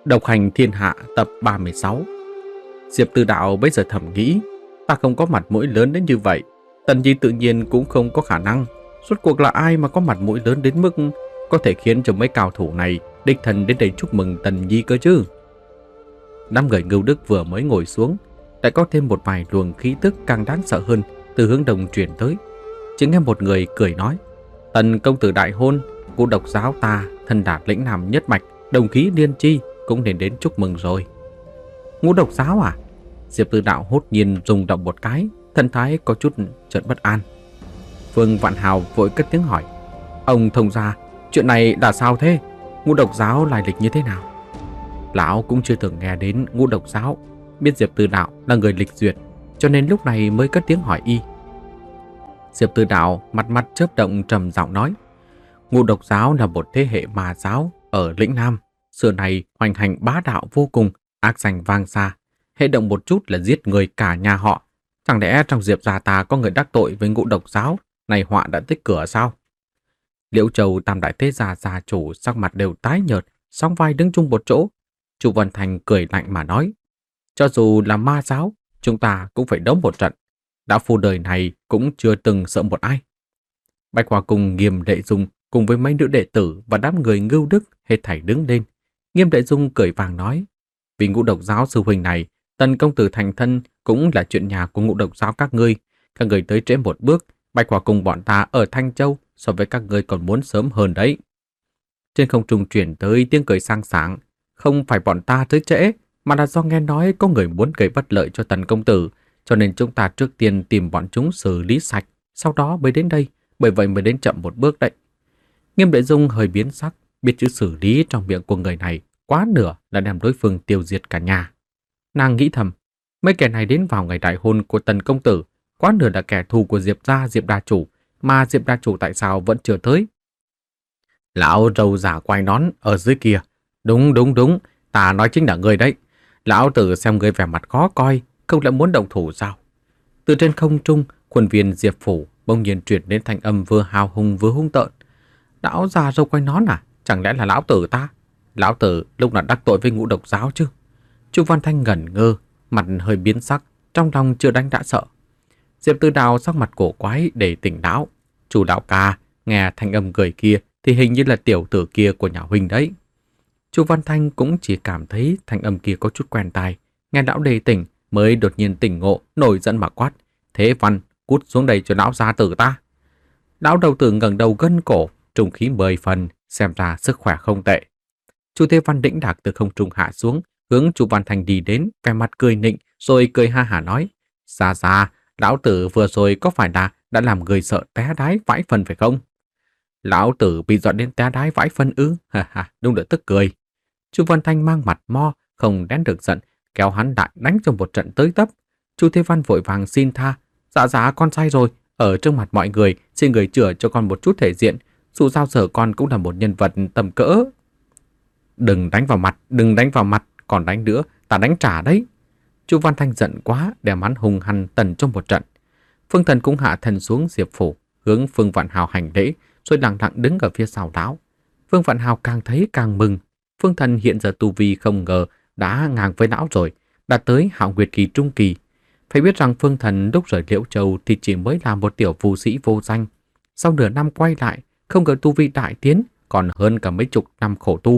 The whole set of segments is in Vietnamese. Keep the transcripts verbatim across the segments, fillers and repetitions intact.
Độc hành thiên hạ tập ba mươi sáu. Diệp Tư Đạo bây giờ thầm nghĩ, ta không có mặt mũi lớn đến như vậy, Tần Nhi tự nhiên cũng không có khả năng. Rốt cuộc là ai mà có mặt mũi lớn đến mức có thể khiến cho mấy cao thủ này đích thân đến đây chúc mừng Tần Nhi cơ chứ? Năm người Ngưu Đức vừa mới ngồi xuống, lại có thêm một vài luồng khí tức càng đáng sợ hơn từ hướng đông truyền tới. Chỉ nghe một người cười nói: Tần công tử đại hôn, Ngũ Độc giáo ta thân đạt lĩnh nam nhất mạch, đồng khí liên chi cũng nên đến chúc mừng rồi. Ngũ Độc giáo à? Diệp Tư Đạo hốt nhiên rung động một cái, thần thái có chút chợt bất an. Vương Vạn Hào vội cất tiếng hỏi: Ông thông gia, chuyện này là sao thế? Ngũ Độc giáo lai lịch như thế nào? Lão cũng chưa từng nghe đến Ngũ Độc giáo, biết Diệp Tư Đạo là người lịch duyệt, cho nên lúc này mới cất tiếng hỏi y. Diệp Tư Đạo mặt mắt chớp động trầm giọng nói: Ngũ Độc giáo là một thế hệ ma giáo ở lĩnh Nam, xưa này hoành hành bá đạo vô cùng, ác danh vang xa, hệ động một chút là giết người cả nhà họ. Chẳng lẽ trong Diệp gia ta có người đắc tội với Ngũ Độc giáo, này họa đã tích cửa sao? Liễu Châu tam đại thế gia gia chủ sắc mặt đều tái nhợt, song vai đứng chung một chỗ. Chu Văn Thành cười lạnh mà nói: Cho dù là ma giáo, chúng ta cũng phải đấu một trận. Đạo phu đời này cũng chưa từng sợ một ai. Bạch Hoa Cung Nghiêm Đệ Dung cùng với mấy nữ đệ tử và đám người Ngưu Đức hết thảy đứng lên. Nghiêm Đệ Dung cười vàng nói: Vì Ngũ Độc giáo sư huynh này, Tần công tử thành thân cũng là chuyện nhà của Ngũ Độc giáo các ngươi. Các ngươi tới trễ một bước, Bạch Hoa Cung bọn ta ở Thanh Châu so với các ngươi còn muốn sớm hơn đấy. Trên không trung truyền tới tiếng cười sang sảng. Không phải bọn ta tới trễ, mà là do nghe nói có người muốn gây bất lợi cho Tần công tử, cho nên chúng ta trước tiên tìm bọn chúng xử lý sạch, sau đó mới đến đây, bởi vậy mới đến chậm một bước đấy. Nghiêm Đệ Dung hơi biến sắc, biết chữ xử lý trong miệng của người này quá nửa là đem đối phương tiêu diệt cả nhà. Nàng nghĩ thầm, mấy kẻ này đến vào ngày đại hôn của Tần công tử, quá nửa là kẻ thù của Diệp gia Diệp đa chủ, mà Diệp đa chủ tại sao vẫn chưa tới? Lão râu giả quai nón ở dưới kia, đúng đúng đúng, ta nói chính là người đấy. Lão tử xem người vẻ mặt khó coi, không lại muốn động thủ sao? Từ trên không trung, khuôn viên Diệp phủ bỗng nhiên truyền đến thanh âm vừa hào hùng vừa hung tợn. Lão già râu quai nón à? Chẳng lẽ là lão tử ta? Lão tử lúc nào đắc tội với Ngũ Độc giáo chứ? Chu Văn Thanh ngẩn ngơ, mặt hơi biến sắc, trong lòng chưa đánh đã sợ. Diệp Tư Đào sắc mặt cổ quái để tỉnh não. Chủ đạo ca nghe thanh âm cười kia thì hình như là tiểu tử kia của nhà huynh đấy. Chu Văn Thanh cũng chỉ cảm thấy thanh âm kia có chút quen tai, nghe lão đề tỉnh mới đột nhiên tỉnh ngộ, nổi giận mà quát: Thế Văn, cút xuống đây cho lão gia tử ta. Lão đầu tử ngẩng đầu gân cổ, trùng khí mười phần, xem ra sức khỏe không tệ. Chu Thế Văn đĩnh đạc từ không trung hạ xuống, hướng Chu Văn Thanh đi đến, vẻ mặt cười nịnh, rồi cười ha hả nói: Xa xa, lão tử vừa rồi có phải là đã làm người sợ té đái vãi phân phải không? Lão tử bị dọa đến té đái vãi phân ư? Ha ha, đúng là tức cười. Chu Văn Thanh mang mặt mo, không nén được giận, kéo hắn đại đánh cho một trận tới tấp. Chu Thế Văn vội vàng xin tha: Dạ dạ con sai rồi, ở trước mặt mọi người xin người chữa cho con một chút thể diện, dù sao sở con cũng là một nhân vật tầm cỡ. Đừng đánh vào mặt, đừng đánh vào mặt, còn đánh nữa, ta đánh trả đấy. Chu Văn Thanh giận quá, đem hắn hùng hằn tần trong một trận. Phương Thần cũng hạ thần xuống Diệp phủ, hướng Phương Vạn Hào hành lễ, rồi lặng lặng đứng ở phía sau lão. Phương Vạn Hào càng thấy càng mừng. Phương Thần hiện giờ tu vi không ngờ đã ngang với lão rồi, đạt tới Hạo Nguyệt kỳ trung kỳ. Phải biết rằng Phương Thần lúc rời Liễu Châu thì chỉ mới là một tiểu phù sĩ vô danh, sau nửa năm quay lại, không ngờ tu vi đại tiến, còn hơn cả mấy chục năm khổ tu.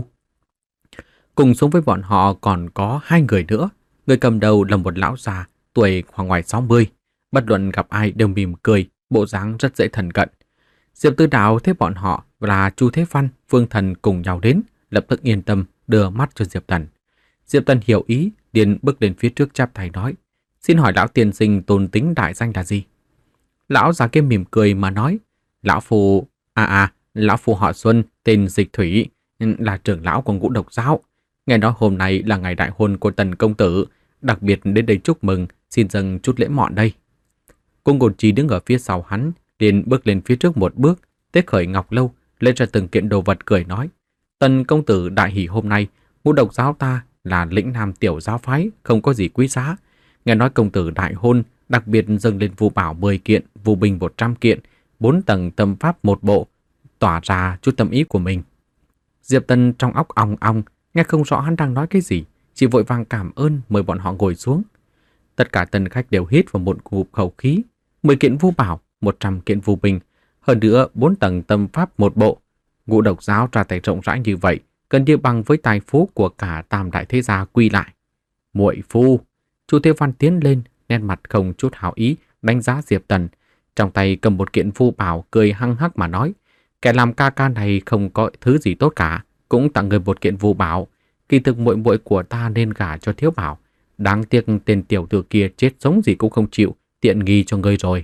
Cùng xuống với bọn họ còn có hai người nữa. Người cầm đầu là một lão già, tuổi khoảng ngoài sáu mươi, bất luận gặp ai đều mỉm cười, bộ dáng rất dễ thân cận. Diệp Tư Đạo thấy bọn họ là Chu Thế Văn, Phương Thần cùng nhau đến, lập tức yên tâm đưa mắt cho Diệp Tần. Diệp Tần hiểu ý, liền bước lên phía trước chắp tay nói: Xin hỏi lão tiên sinh tôn tính đại danh là gì? Lão già kia mỉm cười mà nói: Lão phù, à à, lão phù họ Xuân, tên Dịch Thủy, là trưởng lão của Ngũ Độc giáo. Nghe nói hôm nay là ngày đại hôn của Tần công tử, đặc biệt đến đây chúc mừng, xin dâng chút lễ mọn đây. Cung Cổn Trí đứng ở phía sau hắn, liền bước lên phía trước một bước, tế khởi ngọc lâu, lấy ra từng kiện đồ vật cười nói: Tần công tử đại hỷ hôm nay, Ngũ Độc giáo ta là lĩnh nam tiểu giáo phái, không có gì quý giá. Nghe nói công tử đại hôn, đặc biệt dâng lên vu bảo mười kiện, vu binh một trăm kiện, bốn tầng tâm pháp một bộ, tỏa ra chút tâm ý của mình. Diệp Tân trong óc ong ong, nghe không rõ hắn đang nói cái gì, chỉ vội vàng cảm ơn mời bọn họ ngồi xuống. Tất cả tân khách đều hít vào một ngụm khẩu khí. Mười kiện vu bảo, một trăm kiện vu binh, hơn nữa bốn tầng tâm pháp một bộ. Ngũ độc giáo ra tay rộng rãi như vậy, gần như bằng với tài phú của cả tam đại thế gia quy lại. Muội phu, Chu Thế Văn tiến lên, nét mặt không chút hảo ý, đánh giá Diệp Tần. Trong tay cầm một kiện vu bảo, cười hăng hắc mà nói, kẻ làm ca ca này không có thứ gì tốt cả, cũng tặng người một kiện vu bảo. Kỳ thực muội muội của ta nên gả cho Thiếu Bảo. Đáng tiếc tên tiểu tử kia chết sống gì cũng không chịu, tiện nghi cho ngươi rồi.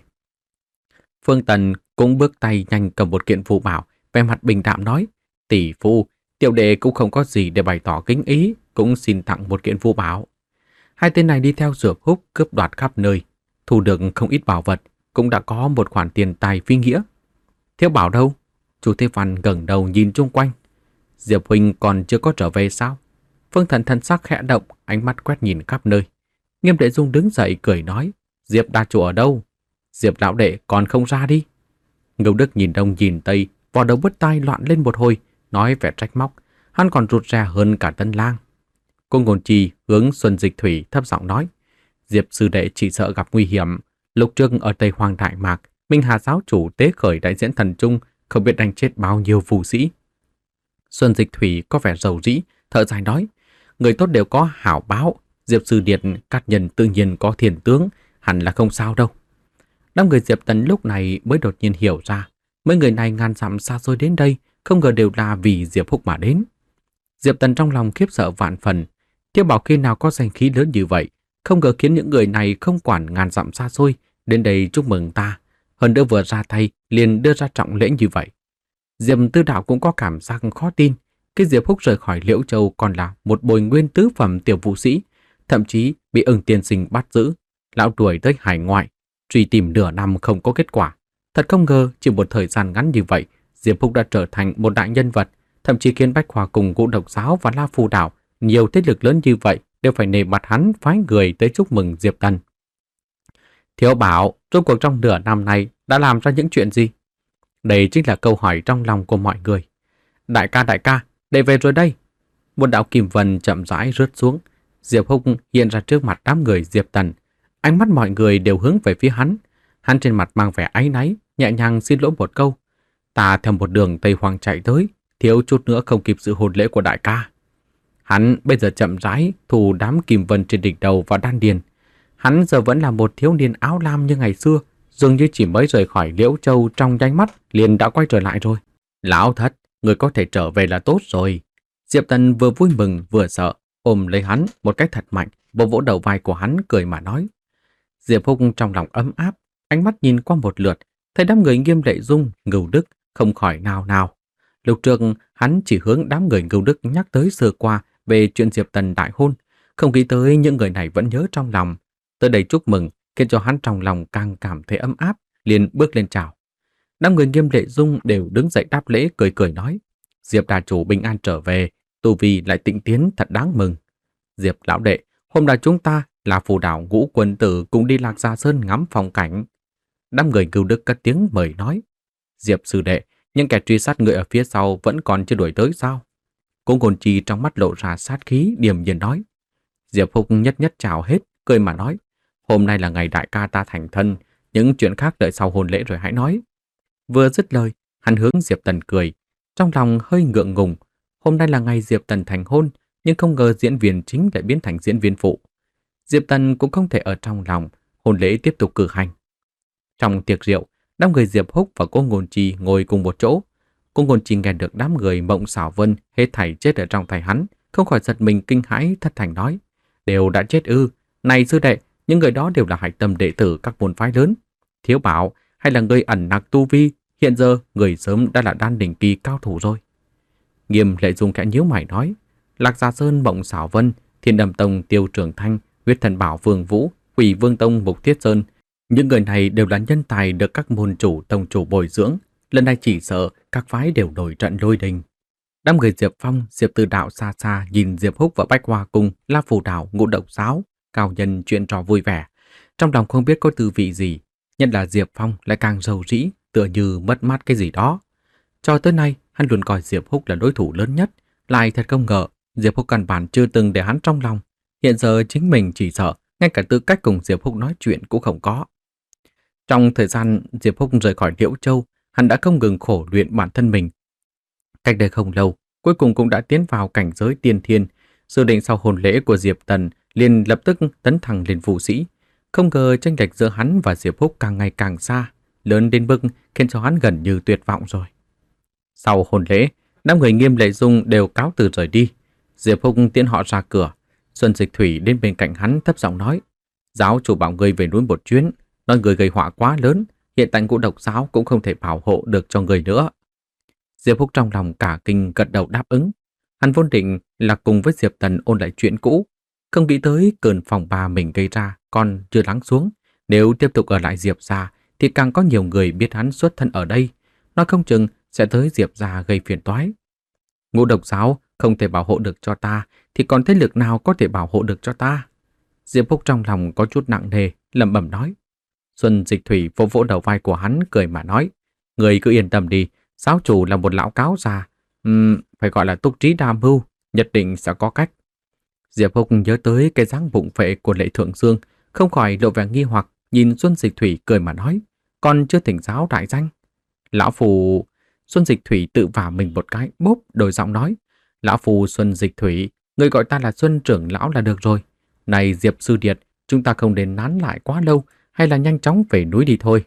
Phương Tần cũng bước tay nhanh cầm một kiện vu bảo, vẻ mặt bình đạm nói, tỷ phu, tiểu đệ cũng không có gì để bày tỏ kính ý, cũng xin tặng một kiện vu bảo. Hai tên này đi theo Diệp Húc cướp đoạt khắp nơi, thu được không ít bảo vật, cũng đã có một khoản tiền tài phi nghĩa. Thiếu Bảo đâu? Chu Thế Văn ngẩng đầu nhìn chung quanh. Diệp huynh còn chưa có trở về sao? Phương Thần thần sắc khẽ động, ánh mắt quét nhìn khắp nơi. Nghiêm Đệ Dung đứng dậy cười nói, Diệp đa chủ ở đâu? Diệp lão đệ còn không ra đi. Ngưu Đức nhìn đông nhìn tây, vò đầu bứt tai loạn lên một hồi, nói vẻ trách móc, hắn còn rụt rè hơn cả Tân Lang. Cô Ngôn Trì hướng Xuân Dịch Thủy thấp giọng nói, Diệp sư đệ chỉ sợ gặp nguy hiểm. Lúc trước ở Tây Hoàng Đại Mạc, Minh Hà giáo chủ tế khởi đại diễn thần trung, không biết đánh chết bao nhiêu phù sĩ. Xuân Dịch Thủy có vẻ rầu rĩ, thở dài nói, người tốt đều có hảo báo, Diệp sư điện cát nhân tự nhiên có thiền tướng, hẳn là không sao đâu. Đám người Diệp Tần lúc này mới đột nhiên hiểu ra, mấy người này ngàn dặm xa xôi đến đây, không ngờ đều là vì Diệp Húc mà đến. Diệp Tần trong lòng khiếp sợ vạn phần, Thiếu Bảo khi nào có danh khí lớn như vậy, không ngờ khiến những người này không quản ngàn dặm xa xôi đến đây chúc mừng ta, hơn nữa vừa ra tay liền đưa ra trọng lễ như vậy. Diệp Tư Đạo cũng có cảm giác khó tin, cái Diệp Húc rời khỏi Liễu Châu còn là một bồi nguyên tứ phẩm tiểu vũ sĩ, thậm chí bị Ưng tiên sinh bắt giữ, lão đuổi tới hải ngoại, truy tìm nửa năm không có kết quả. Thật không ngờ chỉ một thời gian ngắn như vậy, Diệp Húc đã trở thành một đại nhân vật, thậm chí khiến Bách Hòa cùng Ngũ Độc Giáo và La Phù Đảo nhiều thế lực lớn như vậy đều phải nề mặt hắn phái người tới chúc mừng Diệp Tần. Thiếu Bảo, rốt cuộc trong nửa năm này đã làm ra những chuyện gì? Đây chính là câu hỏi trong lòng của mọi người. Đại ca đại ca, để về rồi đây. Một đạo kim vân chậm rãi rớt xuống. Diệp Húc hiện ra trước mặt đám người Diệp Tần. Ánh mắt mọi người đều hướng về phía hắn. Hắn trên mặt mang vẻ áy náy, nhẹ nhàng xin lỗi một câu. Ta theo một đường Tây Hoàng chạy tới, thiếu chút nữa không kịp sự hôn lễ của đại ca. Hắn bây giờ chậm rãi thu đám kim vân trên đỉnh đầu và đan điền. Hắn giờ vẫn là một thiếu niên áo lam như ngày xưa, dường như chỉ mới rời khỏi Liễu Châu trong nháy mắt liền đã quay trở lại rồi. Lão thất, người có thể trở về là tốt rồi. Diệp Tần vừa vui mừng vừa sợ, ôm lấy hắn một cách thật mạnh, vỗ vỗ đầu vai của hắn cười mà nói. Diệp Húc trong lòng ấm áp, ánh mắt nhìn qua một lượt, thấy đám người Nghiêm Lệ Dung, Ngưu Đức không khỏi nào nào. Lúc trước hắn chỉ hướng đám người Ngưu Đức nhắc tới sơ qua về chuyện Diệp Tần đại hôn, không nghĩ tới những người này vẫn nhớ trong lòng. Tới đây chúc mừng, khiến cho hắn trong lòng càng cảm thấy ấm áp, liền bước lên chào. Đám người Nghiêm Lệ Dung đều đứng dậy đáp lễ cười cười nói, Diệp đà chủ bình an trở về, tu vi lại tịnh tiến thật đáng mừng. Diệp lão đệ, hôm nay chúng ta là Phù Đảo Ngũ Quân Tử cùng đi Lạc Gia Sơn ngắm phong cảnh. Đám người Ngưu Đức cất tiếng mời nói, Diệp sư đệ, những kẻ truy sát người ở phía sau vẫn còn chưa đuổi tới sao? Cố Ngôn Trì trong mắt lộ ra sát khí, điềm nhiên nói. Diệp Húc nhất nhất chào hết, cười mà nói, hôm nay là ngày đại ca ta thành thân, những chuyện khác đợi sau hôn lễ rồi hãy nói. Vừa dứt lời, hắn hướng Diệp Tần cười, trong lòng hơi ngượng ngùng. Hôm nay là ngày Diệp Tần thành hôn, nhưng không ngờ diễn viên chính lại biến thành diễn viên phụ. Diệp Tần cũng không thể ở trong lòng, hôn lễ tiếp tục cử hành. Trong tiệc rượu, đám người Diệp Húc và cô Ngôn Trì ngồi cùng một chỗ. Cô Ngôn Trì nghe được đám người Mộng Xảo Vân hết thảy chết ở trong tay hắn, không khỏi giật mình kinh hãi thất thành nói, đều đã chết ư? Này sư đệ, những người đó đều là hạch tâm đệ tử các môn phái lớn. Thiếu Bảo hay là người ẩn nặc tu vi, hiện giờ người sớm đã là đan đỉnh kỳ cao thủ rồi. Nghiêm Lệ Dung khẽ nhíu mày nói, Lạc Gia Sơn Mộng Xảo Vân, Thiên Đầm Tông Tiêu Trường Thanh, Huyết Thần Bảo Vương Vũ, Quỷ Vương Tông Mục Thiết Sơn, những người này đều là nhân tài được các môn chủ tông chủ bồi dưỡng, lần này chỉ sợ các phái đều nổi trận lôi đình. Đám người Diệp Phong, Diệp Tư Đạo xa xa nhìn Diệp Húc và Bách Hoa cùng La Phù Đảo, Ngũ Độc Giáo, cao nhân chuyện trò vui vẻ, trong lòng không biết có tư vị gì, nhất là Diệp Phong lại càng rầu rĩ, tựa như mất mát cái gì đó. Cho tới nay, hắn luôn coi Diệp Húc là đối thủ lớn nhất, lại thật không ngờ Diệp Húc căn bản chưa từng để hắn trong lòng. Hiện giờ chính mình chỉ sợ, ngay cả tư cách cùng Diệp Húc nói chuyện cũng không có. Trong thời gian Diệp Húc rời khỏi Liễu Châu, hắn đã không ngừng khổ luyện bản thân mình. Cách đây không lâu, cuối cùng cũng đã tiến vào cảnh giới tiên thiên. Dự định sau hôn lễ của Diệp Tần liền lập tức tấn thăng lên vũ sĩ. Không ngờ chênh lệch giữa hắn và Diệp Húc càng ngày càng xa, lớn đến mức khiến cho hắn gần như tuyệt vọng rồi. Sau hôn lễ, đám người Nghiêm Lệ Dung đều cáo từ rời đi. Diệp Húc tiễn họ ra cửa. Xuân Dịch Thủy đến bên cạnh hắn thấp giọng nói: "Giáo chủ bảo người về núi một chuyến, nói người gây họa quá lớn, hiện tại Ngũ Độc giáo cũng không thể bảo hộ được cho người nữa." Diệp Húc trong lòng cả kinh gật đầu đáp ứng. Hắn vốn định là cùng với Diệp Tần ôn lại chuyện cũ, không nghĩ tới cơn phòng ba mình gây ra còn chưa lắng xuống. Nếu tiếp tục ở lại Diệp gia thì càng có nhiều người biết hắn xuất thân ở đây, nói không chừng sẽ tới Diệp gia gây phiền toái. Ngũ Độc giáo không thể bảo hộ được cho ta thì còn thế lực nào có thể bảo hộ được cho ta? Diệp Húc trong lòng có chút nặng nề, lẩm bẩm nói. Xuân Dịch Thủy vỗ vỗ đầu vai của hắn cười mà nói: "Người cứ yên tâm đi, giáo chủ là một lão cáo già, uhm, phải gọi là túc trí đa mưu, nhất định sẽ có cách." Diệp Húc nhớ tới cái dáng bụng phệ của Lệ Thượng Dương, không khỏi lộ vẻ nghi hoặc, nhìn Xuân Dịch Thủy cười mà nói: "Còn chưa thỉnh giáo đại danh?" Lão phù... Xuân Dịch Thủy tự vả mình một cái, bốp đổi giọng nói: "Lão phù Xuân Dịch Thủy, người gọi ta là Xuân trưởng lão là được rồi. Này Diệp sư điệt, chúng ta không đến nán lại quá lâu, hay là nhanh chóng về núi đi thôi."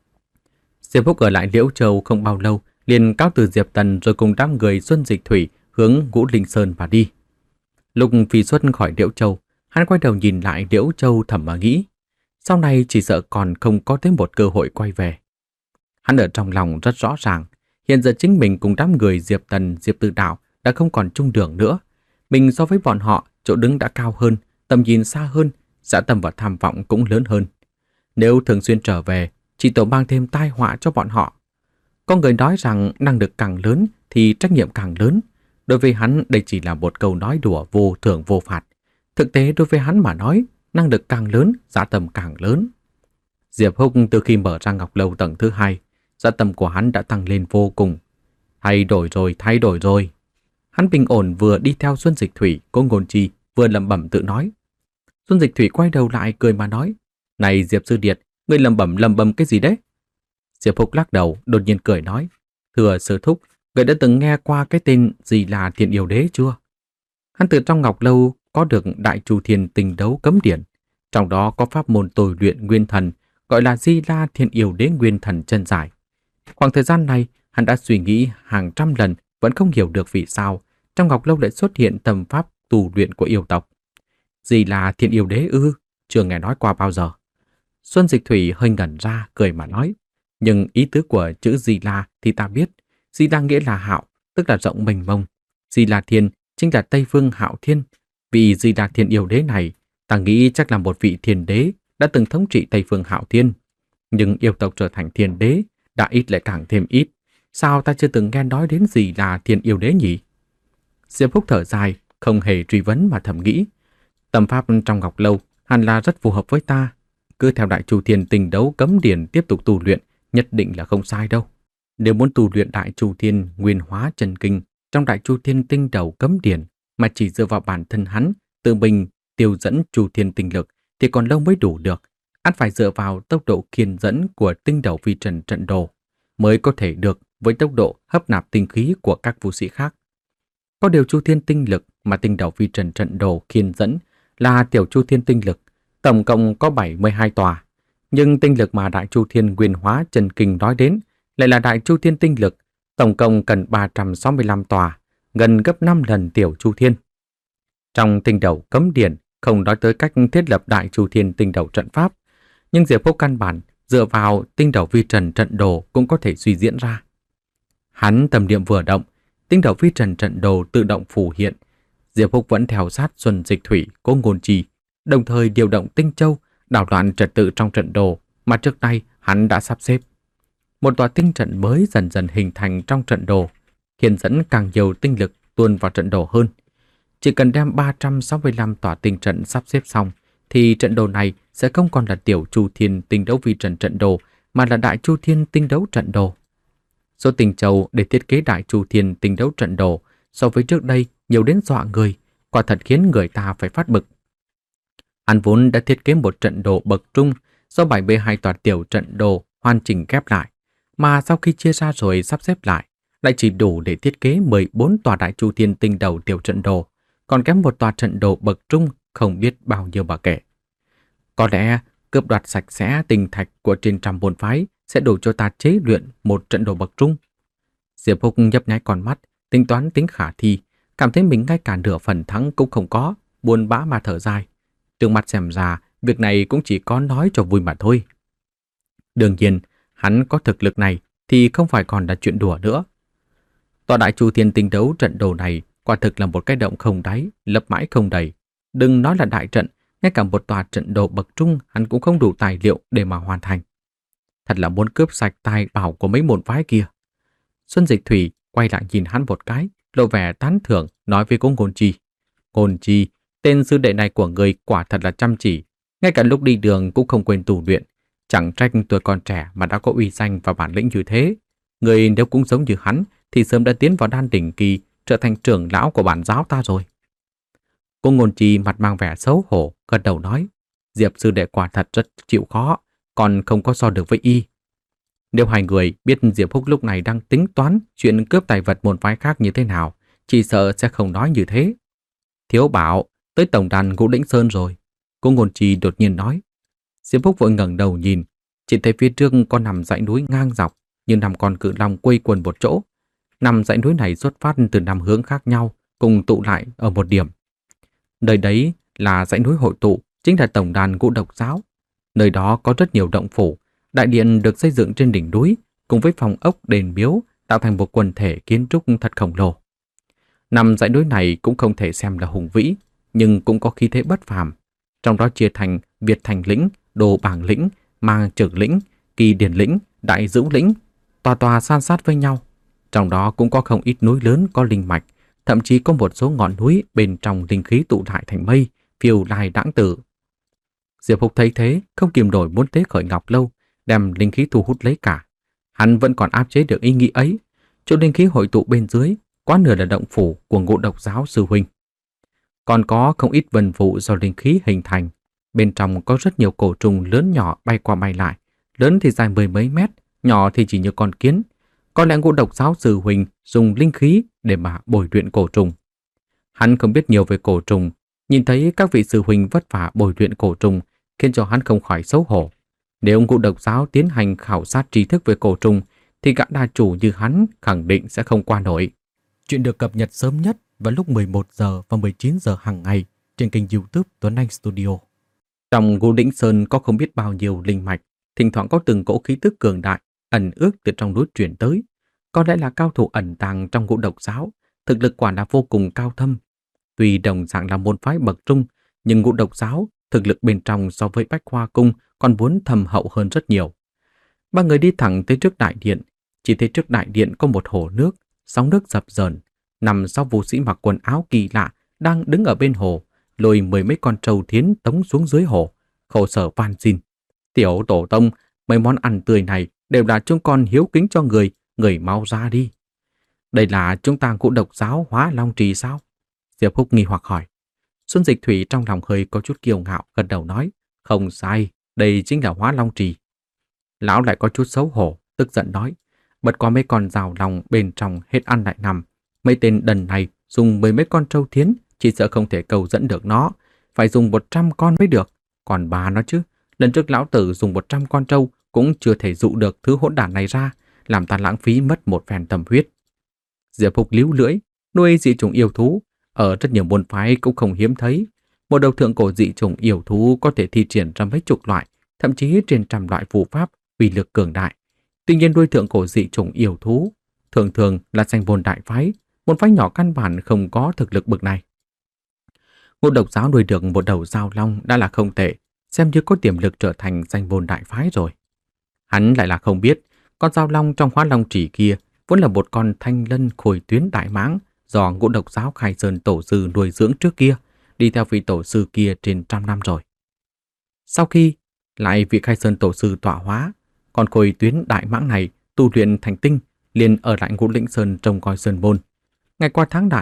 Diệp Húc ở lại Liễu Châu không bao lâu, liền cáo từ Diệp Tần rồi cùng đám người Xuân Dịch Thủy hướng Ngũ Linh Sơn mà đi. Lúc phi xuất khỏi Liễu Châu, hắn quay đầu nhìn lại Liễu Châu thầm mà nghĩ, sau này chỉ sợ còn không có thêm một cơ hội quay về. Hắn ở trong lòng rất rõ ràng, hiện giờ chính mình cùng đám người Diệp Tần, Diệp Tự Đạo đã không còn chung đường nữa. Mình so với bọn họ, chỗ đứng đã cao hơn, tầm nhìn xa hơn, dã tâm và tham vọng cũng lớn hơn. Nếu thường xuyên trở về, chỉ tổ mang thêm tai họa cho bọn họ. Có người nói rằng năng lực càng lớn thì trách nhiệm càng lớn. Đối với hắn, đây chỉ là một câu nói đùa vô thưởng vô phạt. Thực tế đối với hắn mà nói, năng lực càng lớn, dã tâm càng lớn. Diệp Húc từ khi mở ra Ngọc Lâu tầng thứ hai, dã tâm của hắn đã tăng lên vô cùng. Thay đổi rồi, thay đổi rồi. Hắn bình ổn vừa đi theo Xuân Dịch Thủy, Cố Ngôn Chi vừa lẩm bẩm tự nói. Xuân Dịch Thủy quay đầu lại cười mà nói: "Này Diệp sư điệt, ngươi lẩm bẩm lẩm bẩm cái gì đấy?" Diệp Húc lắc đầu, đột nhiên cười nói: "Thưa sư thúc, người đã từng nghe qua cái tên gì là Thiên Yêu Đế chưa?" Hắn từ trong Ngọc Lâu có được Đại Chu Thiên Tình Đấu Cấm Điển, trong đó có pháp môn tôi luyện nguyên thần, gọi là Di La Thiên Yêu Đế Nguyên Thần chân giải. Khoảng thời gian này, hắn đã suy nghĩ hàng trăm lần vẫn không hiểu được vì sao trong Ngọc Lâu lại xuất hiện tầm pháp tu luyện của yêu tộc. Di La Thiên Yêu Đế ư? Chưa nghe nói qua bao giờ. Xuân Dịch Thủy hơi ngẩn ra, cười mà nói: "Nhưng ý tứ của chữ Di La thì ta biết. Di La nghĩa là hạo, tức là rộng mênh mông. Di La Thiên chính là Tây Phương Hạo Thiên. Vì Di La Thiên Yêu Đế này, ta nghĩ chắc là một vị thiên đế đã từng thống trị Tây Phương Hạo Thiên. Nhưng yêu tộc trở thành thiên đế, đã ít lại càng thêm ít. Sao ta chưa từng nghe nói đến gì là Thiên Yêu Đế nhỉ?" Diệp Húc thở dài, không hề truy vấn mà thầm nghĩ. Tầm pháp trong Ngọc Lâu hẳn là rất phù hợp với ta. Cứ theo Đại Chu Thiên Tình Đấu Cấm Điển tiếp tục tu luyện, nhất định là không sai đâu. Nếu muốn tu luyện Đại Chu Thiên Nguyên Hóa Chân Kinh trong Đại Chu Thiên Tinh Đấu Cấm Điển mà chỉ dựa vào bản thân hắn tự mình tiêu dẫn Chu Thiên tinh lực thì còn lâu mới đủ được. Ắt phải dựa vào tốc độ kiên dẫn của Tinh Đấu Vi Trần trận đồ mới có thể được với tốc độ hấp nạp tinh khí của các vũ sĩ khác. Có điều Chu Thiên tinh lực mà Tinh Đấu Vi Trần trận đồ kiên dẫn là tiểu Chu Thiên tinh lực, tổng cộng có bảy mươi hai tòa. Nhưng tinh lực mà Đại Chu Thiên Nguyên Hóa Chân Kinh nói đến lại là Đại Chu Thiên tinh lực, tổng cộng cần ba trăm sáu mươi lăm tòa, gần gấp năm lần tiểu Chu Thiên. Trong Tinh Đấu Cấm Điển không nói tới cách thiết lập Đại Chu Thiên Tinh Đấu trận pháp, nhưng Diệp Húc căn bản dựa vào Tinh Đấu Vi Trần trận đồ cũng có thể suy diễn ra. Hắn tâm niệm vừa động, Tinh Đấu Vi Trần trận đồ tự động phù hiện. Diệp Húc vẫn theo sát Xuân Dịch Thủy, Cố Ngôn Chi, đồng thời điều động Tinh Châu, đảo loạn trật tự trong trận đồ mà trước nay hắn đã sắp xếp. Một tòa tinh trận mới dần dần hình thành trong trận đồ, hiện dẫn càng nhiều tinh lực tuôn vào trận đồ hơn. Chỉ cần đem ba trăm sáu mươi lăm tòa tinh trận sắp xếp xong, thì trận đồ này sẽ không còn là tiểu Chu Thiên Tinh Đấu Vi Trần trận đồ, mà là Đại Chu Thiên Tinh Đấu trận đồ. Số tinh châu để thiết kế Đại Chu Thiên Tinh Đấu trận đồ so với trước đây nhiều đến dọa người, quả thật khiến người ta phải phát bực. Hắn vốn đã thiết kế một trận đồ bậc trung do bảy mươi hai tòa tiểu trận đồ hoàn chỉnh ghép lại, mà sau khi chia ra rồi sắp xếp lại, lại chỉ đủ để thiết kế mười bốn tòa đại chu thiên tinh đầu tiểu trận đồ, còn kém một tòa trận đồ bậc trung không biết bao nhiêu bà kể. Có lẽ cướp đoạt sạch sẽ tinh thạch của trên trăm môn phái sẽ đủ cho ta chế luyện một trận đồ bậc trung. Diệp Húc nhấp nháy con mắt, tính toán tính khả thi, cảm thấy mình ngay cả nửa phần thắng cũng không có, buồn bã mà thở dài. Trước mắt xem ra, việc này cũng chỉ có nói cho vui mà thôi. Đương nhiên, hắn có thực lực này thì không phải còn là chuyện đùa nữa. Tòa đại chu thiên tinh đấu trận đồ này quả thực là một cái động không đáy, lấp mãi không đầy. Đừng nói là đại trận, ngay cả một tòa trận đồ bậc trung hắn cũng không đủ tài liệu để mà hoàn thành. Thật là muốn cướp sạch tài bảo của mấy môn phái kia. Xuân Dịch Thủy quay lại nhìn hắn một cái, lộ vẻ tán thưởng nói với cô Ngôn Chi. Ngôn Chi, tên sư đệ này của người quả thật là chăm chỉ, ngay cả lúc đi đường cũng không quên tu luyện. Chẳng trách tuổi còn trẻ mà đã có uy danh và bản lĩnh như thế. Người nếu cũng giống như hắn thì sớm đã tiến vào đan đỉnh kỳ, trở thành trưởng lão của bản giáo ta rồi. Cô Ngôn Chi mặt mang vẻ xấu hổ, gật đầu nói, Diệp sư đệ quả thật rất chịu khó, còn không có so được với y. Nếu hai người biết Diệp Húc lúc này đang tính toán chuyện cướp tài vật môn phái khác như thế nào, chỉ sợ sẽ không nói như thế. Thiếu bảo, tới tổng đàn Ngũ Đỉnh Sơn rồi. Cô Ngôn Chi đột nhiên nói. Diệp Húc vội ngẩng đầu nhìn, chỉ thấy phía trước có nằm dãy núi ngang dọc, như năm con cự long quây quần một chỗ. Năm dãy núi này xuất phát từ năm hướng khác nhau, cùng tụ lại ở một điểm. Nơi đấy là dãy núi hội tụ, chính là tổng đàn Ngũ Độc Giáo. Nơi đó có rất nhiều động phủ, đại điện được xây dựng trên đỉnh núi, cùng với phòng ốc đền miếu, tạo thành một quần thể kiến trúc thật khổng lồ. Năm dãy núi này cũng không thể xem là hùng vĩ, nhưng cũng có khí thế bất phàm. Trong đó chia thành Việt Thành lĩnh, Đồ Bảng lĩnh, Mang Trực lĩnh, Kỳ Điển lĩnh, Đại Dữ lĩnh, tòa tòa san sát với nhau. Trong đó cũng có không ít núi lớn có linh mạch, thậm chí có một số ngọn núi bên trong linh khí tụ lại thành mây, phiêu lai đãng tử. Diệp Húc thấy thế, không kìm nổi muốn tế khởi ngọc lâu, đem linh khí thu hút lấy cả. Hắn vẫn còn áp chế được ý nghĩ ấy. Chỗ linh khí hội tụ bên dưới, quá nửa là động phủ của Ngũ Độc Giáo sư huynh. Còn có không ít vân vụ do linh khí hình thành. Bên trong có rất nhiều cổ trùng lớn nhỏ bay qua bay lại. Lớn thì dài mười mấy mét, nhỏ thì chỉ như con kiến. Có lẽ Ngũ Độc Giáo sư huynh dùng linh khí để mà bồi luyện cổ trùng. Hắn không biết nhiều về cổ trùng, nhìn thấy các vị sư huynh vất vả bồi luyện cổ trùng khiến cho hắn không khỏi xấu hổ. Nếu Ngũ Độc Giáo tiến hành khảo sát tri thức về cổ trùng thì gã đa chủ như hắn khẳng định sẽ không qua nổi. Chuyện được cập nhật sớm nhất vào lúc mười một giờ và mười chín giờ hàng ngày trên kênh YouTube Tuấn Anh Studio. Trong Ngũ Đỉnh Sơn có không biết bao nhiêu linh mạch, thỉnh thoảng có từng cỗ khí tức cường đại ẩn ước từ trong núi truyền tới. Có lẽ là cao thủ ẩn tàng trong Ngũ Độc Giáo, thực lực quả là vô cùng cao thâm. Tuy đồng dạng là môn phái bậc trung, nhưng Ngũ Độc Giáo thực lực bên trong so với Bách Hoa Cung còn muốn thầm hậu hơn rất nhiều. Ba người đi thẳng tới trước đại điện, chỉ thấy trước đại điện có một hồ nước, sóng nước dập dờn. Nằm sau vũ sĩ mặc quần áo kỳ lạ đang đứng ở bên hồ, lôi mười mấy con trâu thiến tống xuống dưới hồ, khổ sở van xin. Tiểu tổ tông, mấy món ăn tươi này đều là chúng con hiếu kính cho người, người mau ra đi. Đây là chúng ta Ngũ Độc Giáo Hóa Long Trì sao? Diệp Húc nghi hoặc hỏi. Xuân Dịch Thủy trong lòng hơi có chút kiêu ngạo, gật đầu nói, không sai, đây chính là Hóa Long Trì. Lão lại có chút xấu hổ, tức giận nói, bật qua mấy con rào lòng bên trong hết ăn lại nằm. Mấy tên đần này dùng mười mấy con trâu thiến, chỉ sợ không thể cầu dẫn được nó, phải dùng một trăm con mới được. Còn bà nó chứ, lần trước lão tử dùng một trăm con trâu cũng chưa thể dụ được thứ hỗn đản này ra, làm ta lãng phí mất một phen tâm huyết. Diệp Húc líu lưỡi, nuôi dị chủng yêu thú, ở rất nhiều môn phái cũng không hiếm thấy. Một đầu thượng cổ dị chủng yêu thú có thể thi triển ra mấy chục loại, thậm chí trên trăm loại phù pháp, uy lực cường đại. Tuy nhiên nuôi thượng cổ dị chủng yêu thú thường thường là danh môn đại phái, môn phái nhỏ căn bản không có thực lực bậc này. Ngũ Độc Giáo nuôi được một đầu giao long đã là không tệ, xem như có tiềm lực trở thành danh môn đại phái rồi. Hắn lại là không biết, con giao long trong Hóa Long Trì kia vốn là một con thanh lân khôi tuyến đại mãng do Ngũ Độc Giáo Khai Sơn tổ sư nuôi dưỡng trước kia, đi theo vị tổ sư kia trên trăm năm rồi. Sau khi lại vị Khai Sơn tổ sư tọa hóa, con khôi tuyến đại mãng này tu luyện thành tinh, liền ở lại Ngũ Lĩnh Sơn trông coi sơn môn. Ngày qua tháng đại,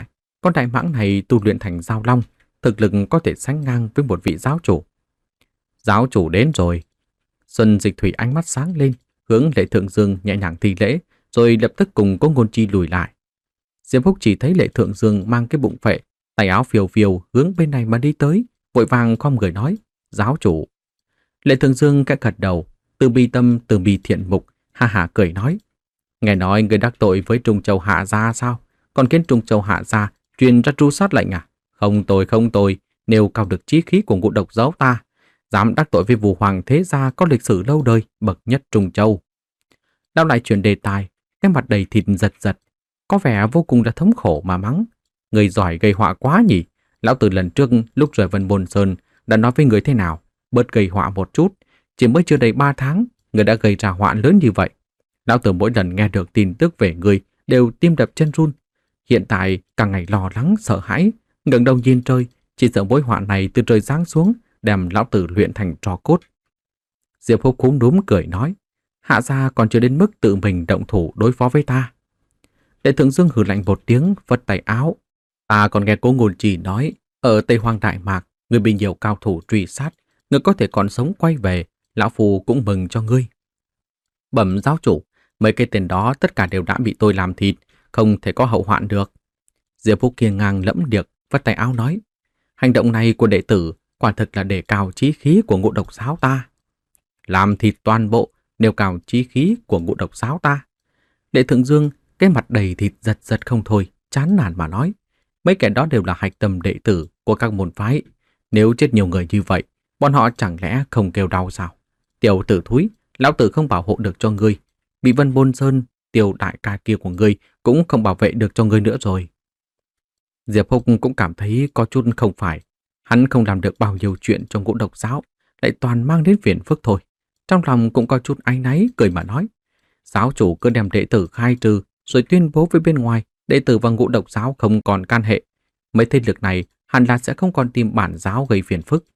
con đại mãng này tu luyện thành giao long, thực lực có thể sánh ngang với một vị giáo chủ. Giáo chủ đến rồi. Xuân Dịch Thủy ánh mắt sáng lên, hướng Lệ Thượng Dương nhẹ nhàng thi lễ, rồi lập tức cùng Cố Ngôn Chi lùi lại. Diệp Húc chỉ thấy Lệ Thượng Dương mang cái bụng phệ, tay áo phiêu phiêu hướng bên này mà đi tới, vội vàng khom người nói: "Giáo chủ." Lệ Thượng Dương cái gật đầu, từ bi tâm từ bi thiện mục, ha ha cười nói: "Nghe nói người đắc tội với Trung Châu Hạ gia sao? Còn khiến Trung Châu Hạ gia truyền ra tru sát lệnh à? Không tồi không tồi, nêu cao được chí khí của Ngũ Độc giáo ta, dám đắc tội với Vũ Hoàng thế gia có lịch sử lâu đời, bậc nhất Trung Châu." Lão lại chuyển đề tài, cái mặt đầy thịt giật giật, có vẻ vô cùng là thống khổ mà mắng: "Người giỏi gây họa quá nhỉ? Lão từ lần trước lúc rời Vân Bồn Sơn đã nói với người thế nào? Bớt gây họa một chút, chỉ mới chưa đầy ba tháng, người đã gây ra họa lớn như vậy. Lão từ mỗi lần nghe được tin tức về người đều tim đập chân run. Hiện tại càng ngày lo lắng sợ hãi, ngẩng đầu nhìn trời, chỉ sợ mối họa này từ trời giáng xuống, đem lão tử luyện thành tro cốt." Diệp Húc cúm núm cười nói: "Hạ gia còn chưa đến mức tự mình động thủ đối phó với ta." Lệ Thượng Dương hừ lạnh một tiếng, vất tay áo: "Ta còn nghe Cố Ngôn Chỉ nói, ở Tây Hoang Đại Mạc, người bị nhiều cao thủ truy sát, người có thể còn sống quay về, lão phù cũng mừng cho ngươi." "Bẩm giáo chủ, mấy cái tên đó tất cả đều đã bị tôi làm thịt, không thể có hậu hoạn được." Diệp Húc kiêng ngang lẫm liệt, vất tay áo nói: "Hành động này của đệ tử quả thực là đề cao chí khí của Ngũ Độc giáo ta." "Làm thịt toàn bộ, nêu cao chí khí của Ngũ Độc giáo ta." Lệ Thượng Dương cái mặt đầy thịt giật giật không thôi, chán nản mà nói: "Mấy kẻ đó đều là hạch tâm đệ tử của các môn phái, nếu chết nhiều người như vậy, bọn họ chẳng lẽ không kêu đau sao? Tiểu tử thúi, lão tử không bảo hộ được cho ngươi, bị Vân Bôn Sơn, Tiêu đại ca kia của ngươi cũng không bảo vệ được cho ngươi nữa rồi." Diệp Húc cũng cảm thấy có chút không phải, hắn không làm được bao nhiêu chuyện trong Ngũ Độc giáo, lại toàn mang đến phiền phức thôi. Trong lòng cũng có chút áy náy, cười mà nói: "Giáo chủ cứ đem đệ tử khai trừ, rồi tuyên bố với bên ngoài đệ tử và Ngũ Độc giáo không còn can hệ. Mấy thế lực này hẳn là sẽ không còn tìm bản giáo gây phiền phức."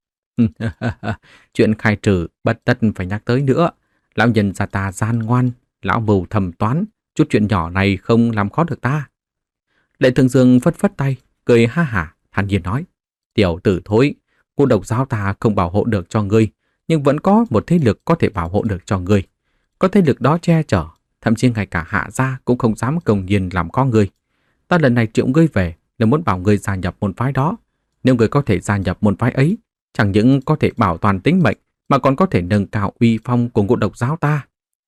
"Chuyện khai trừ bất tất phải nhắc tới nữa. Lão nhân gia ta gian ngoan, lão mưu thầm toán, chút chuyện nhỏ này không làm khó được ta." Lệ Thượng Dương phất phất tay, cười ha hả, thản nhiên nói: "Tiểu tử thối, Ngũ Độc giáo ta không bảo hộ được cho ngươi, nhưng vẫn có một thế lực có thể bảo hộ được cho ngươi. Có thế lực đó che chở, thậm chí ngay cả Hạ gia cũng không dám công nhiên làm khó ngươi. Ta lần này triệu ngươi về là muốn bảo ngươi gia nhập môn phái đó. Nếu ngươi có thể gia nhập môn phái ấy, chẳng những có thể bảo toàn tính mệnh, mà còn có thể nâng cao uy phong của Ngũ Độc giáo ta."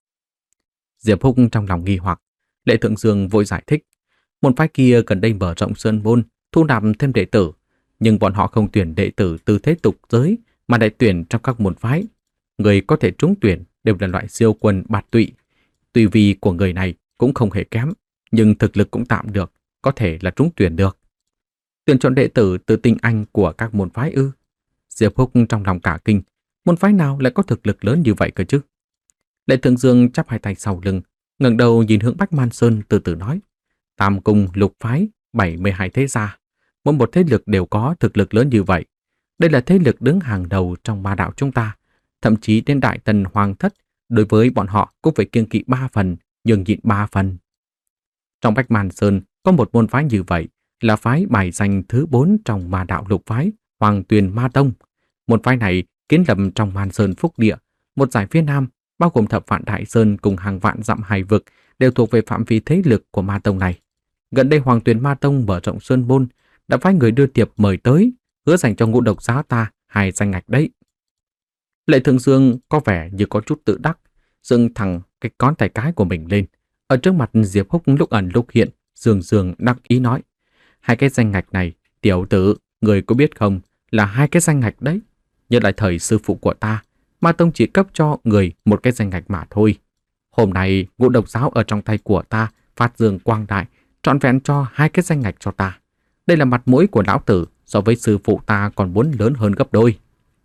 Diệp Húc trong lòng nghi hoặc, Lệ Thượng Dương vội giải thích: "Môn phái kia gần đây mở rộng sơn môn, thu nạp thêm đệ tử, nhưng bọn họ không tuyển đệ tử từ thế tục giới, mà lại tuyển trong các môn phái. Người có thể trúng tuyển đều là loại siêu quân bạt tụy. Tùy vi của người này cũng không hề kém, nhưng thực lực cũng tạm được, có thể là trúng tuyển được." "Tuyển chọn đệ tử từ tinh anh của các môn phái ư?" Diệp Húc trong lòng cả kinh, môn phái nào lại có thực lực lớn như vậy cơ chứ? Lệ Thượng Dương chắp hai tay sau lưng, ngẩng đầu nhìn hướng Bách Man Sơn, từ từ nói: "Tam cung lục phái, bảy mươi hai thế gia, mỗi một thế lực đều có thực lực lớn như vậy. Đây là thế lực đứng hàng đầu trong ma đạo chúng ta, thậm chí đến Đại Tần Hoàng thất, đối với bọn họ cũng phải kiêng kỵ ba phần, nhường nhịn ba phần." Trong Bách Man Sơn có một môn phái như vậy, là phái bài danh thứ bốn trong ma đạo lục phái, Hoàng Tuyền Ma Tông. Môn phái này kiến lập trong Man Sơn Phúc Địa, một dải phía nam, bao gồm thập vạn Đại Sơn cùng hàng vạn dặm hải vực, đều thuộc về phạm vi thế lực của Ma Tông này. Gần đây Hoàng Tuyền Ma Tông mở rộng sơn môn, đã phái người đưa thiệp mời tới, hứa dành cho Ngũ Độc giáo ta hai danh ngạch đấy. Lệ Thượng Dương có vẻ như có chút tự đắc, dựng thẳng cái ngón tay cái của mình lên. Ở trước mặt Diệp Húc lúc ẩn lúc hiện, dường dường đắc ý nói: "Hai cái danh ngạch này, tiểu tử, người có biết không, là hai cái danh ngạch đấy. Nhớ lại thời sư phụ của ta, Ma Tông chỉ cấp cho người một cái danh ngạch mà thôi. Hôm nay Ngũ Độc giáo ở trong tay của ta phát dương quang đại, trọn vẹn cho hai cái danh ngạch cho ta. Đây là mặt mũi của lão tử, so với sư phụ ta còn muốn lớn hơn gấp đôi."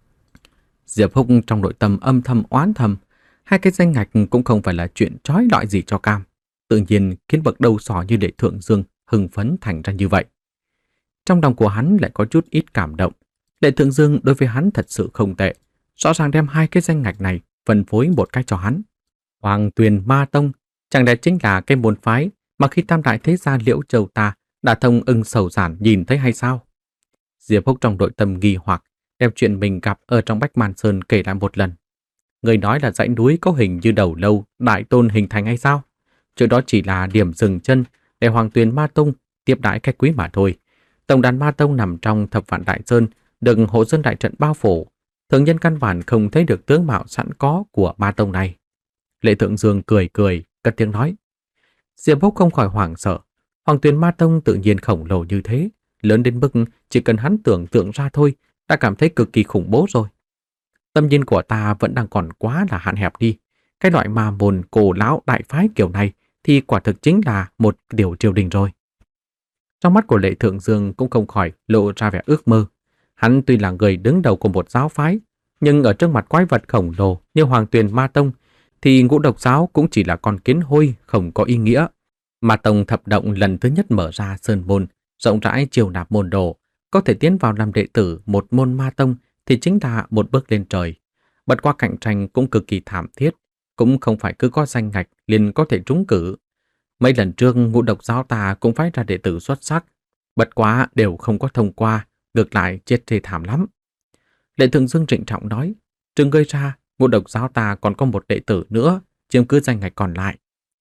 Diệp Húc trong nội tâm âm thầm oán thầm, hai cái danh ngạch cũng không phải là chuyện trói lọi gì cho cam, tự nhiên khiến bậc đầu sỏ như Lệ Thượng Dương hưng phấn thành ra như vậy. Trong lòng của hắn lại có chút ít cảm động. Lệ Thượng Dương đối với hắn thật sự không tệ, rõ ràng đem hai cái danh ngạch này phân phối một cách cho hắn. Hoàng Tuyền Ma Tông chẳng lẽ chính là cái môn phái mà khi tam đại thế gia Liễu Châu ta Đả Thông ưng sầu giản nhìn thấy hay sao? Diệp Húc trong nội tâm nghi hoặc, đem chuyện mình gặp ở trong Bách Man Sơn kể lại một lần. Người nói là dãy núi có hình như đầu lâu đại tôn hình thành hay sao? Trước đó chỉ là điểm dừng chân để Hoàng Tuyền Ma Tông tiếp đãi khách quý mà thôi. Tổng đàn Ma Tông nằm trong Thập Vạn Đại Sơn, được hộ sơn đại trận bao phủ. Thường nhân căn bản không thấy được tướng mạo sẵn có của Ma Tông này. Lệ Thượng Dương cười cười, cất tiếng nói. Diệp Húc không khỏi hoảng sợ. Hoàng Tuyền Ma Tông tự nhiên khổng lồ như thế, lớn đến mức chỉ cần hắn tưởng tượng ra thôi, đã cảm thấy cực kỳ khủng bố rồi. Tâm nhìn của ta vẫn đang còn quá là hạn hẹp đi. Cái loại ma môn cổ lão đại phái kiểu này thì quả thực chính là một điều triều đình rồi. Trong mắt của Lệ Thượng Dương cũng không khỏi lộ ra vẻ ước mơ. Hắn tuy là người đứng đầu của một giáo phái, nhưng ở trước mặt quái vật khổng lồ như Hoàng Tuyền Ma Tông, thì Ngũ Độc Giáo cũng chỉ là con kiến hôi không có ý nghĩa. Ma Tông thập động lần thứ nhất mở ra sơn môn, rộng rãi chiêu nạp môn đồ, có thể tiến vào làm đệ tử một môn Ma Tông thì chính là một bước lên trời. Bật qua cạnh tranh cũng cực kỳ thảm thiết, cũng không phải cứ có danh ngạch liền có thể trúng cử. Mấy lần trước Ngũ Độc Giáo ta cũng phái ra đệ tử xuất sắc, bật quá đều không có thông qua, ngược lại chết thê thảm lắm. Lệ Thượng Dương trịnh trọng nói, trừ ngươi ra, Ngũ Độc Giáo ta còn có một đệ tử nữa, chiếm cứ danh ngạch còn lại.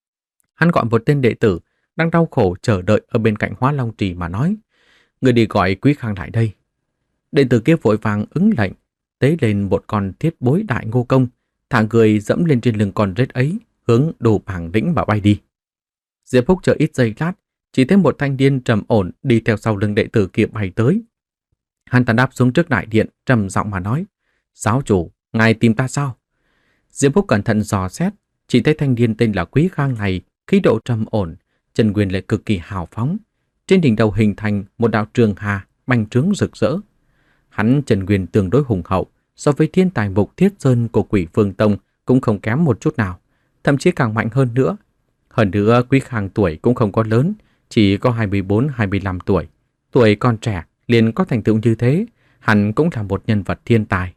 Hắn gọi một tên đệ tử đang đau khổ chờ đợi ở bên cạnh Hóa Long Trì mà nói, người đi gọi Quý Khang lại đây. Đệ tử kia vội vàng ứng lệnh, tế lên một con thiết bối đại ngô công, thả người dẫm lên trên lưng con rết ấy, hướng đồ bảng đĩnh mà bay đi. Diệp Húc chờ ít giây lát, chỉ thấy một thanh niên trầm ổn đi theo sau lưng đệ tử kia bay tới. Hắn ta đáp xuống trước đại điện, trầm giọng mà nói, giáo chủ, ngài tìm ta sao? Diệp Húc cẩn thận dò xét, chỉ thấy thanh niên tên là Quý Khang này, khí độ trầm ổn, chân nguyên lại cực kỳ hào phóng. Trên đỉnh đầu hình thành một đạo trường hà, bành trướng rực rỡ. Hắn chân nguyên tương đối hùng hậu, so với thiên tài Mục Thiết Sơn của Quỷ Phương Tông cũng không kém một chút nào, thậm chí càng mạnh hơn nữa. Hơn nữa, Quý Khang tuổi cũng không có lớn, chỉ có hai mươi bốn hai mươi lăm tuổi. Tuổi còn trẻ, liền có thành tựu như thế, hắn cũng là một nhân vật thiên tài.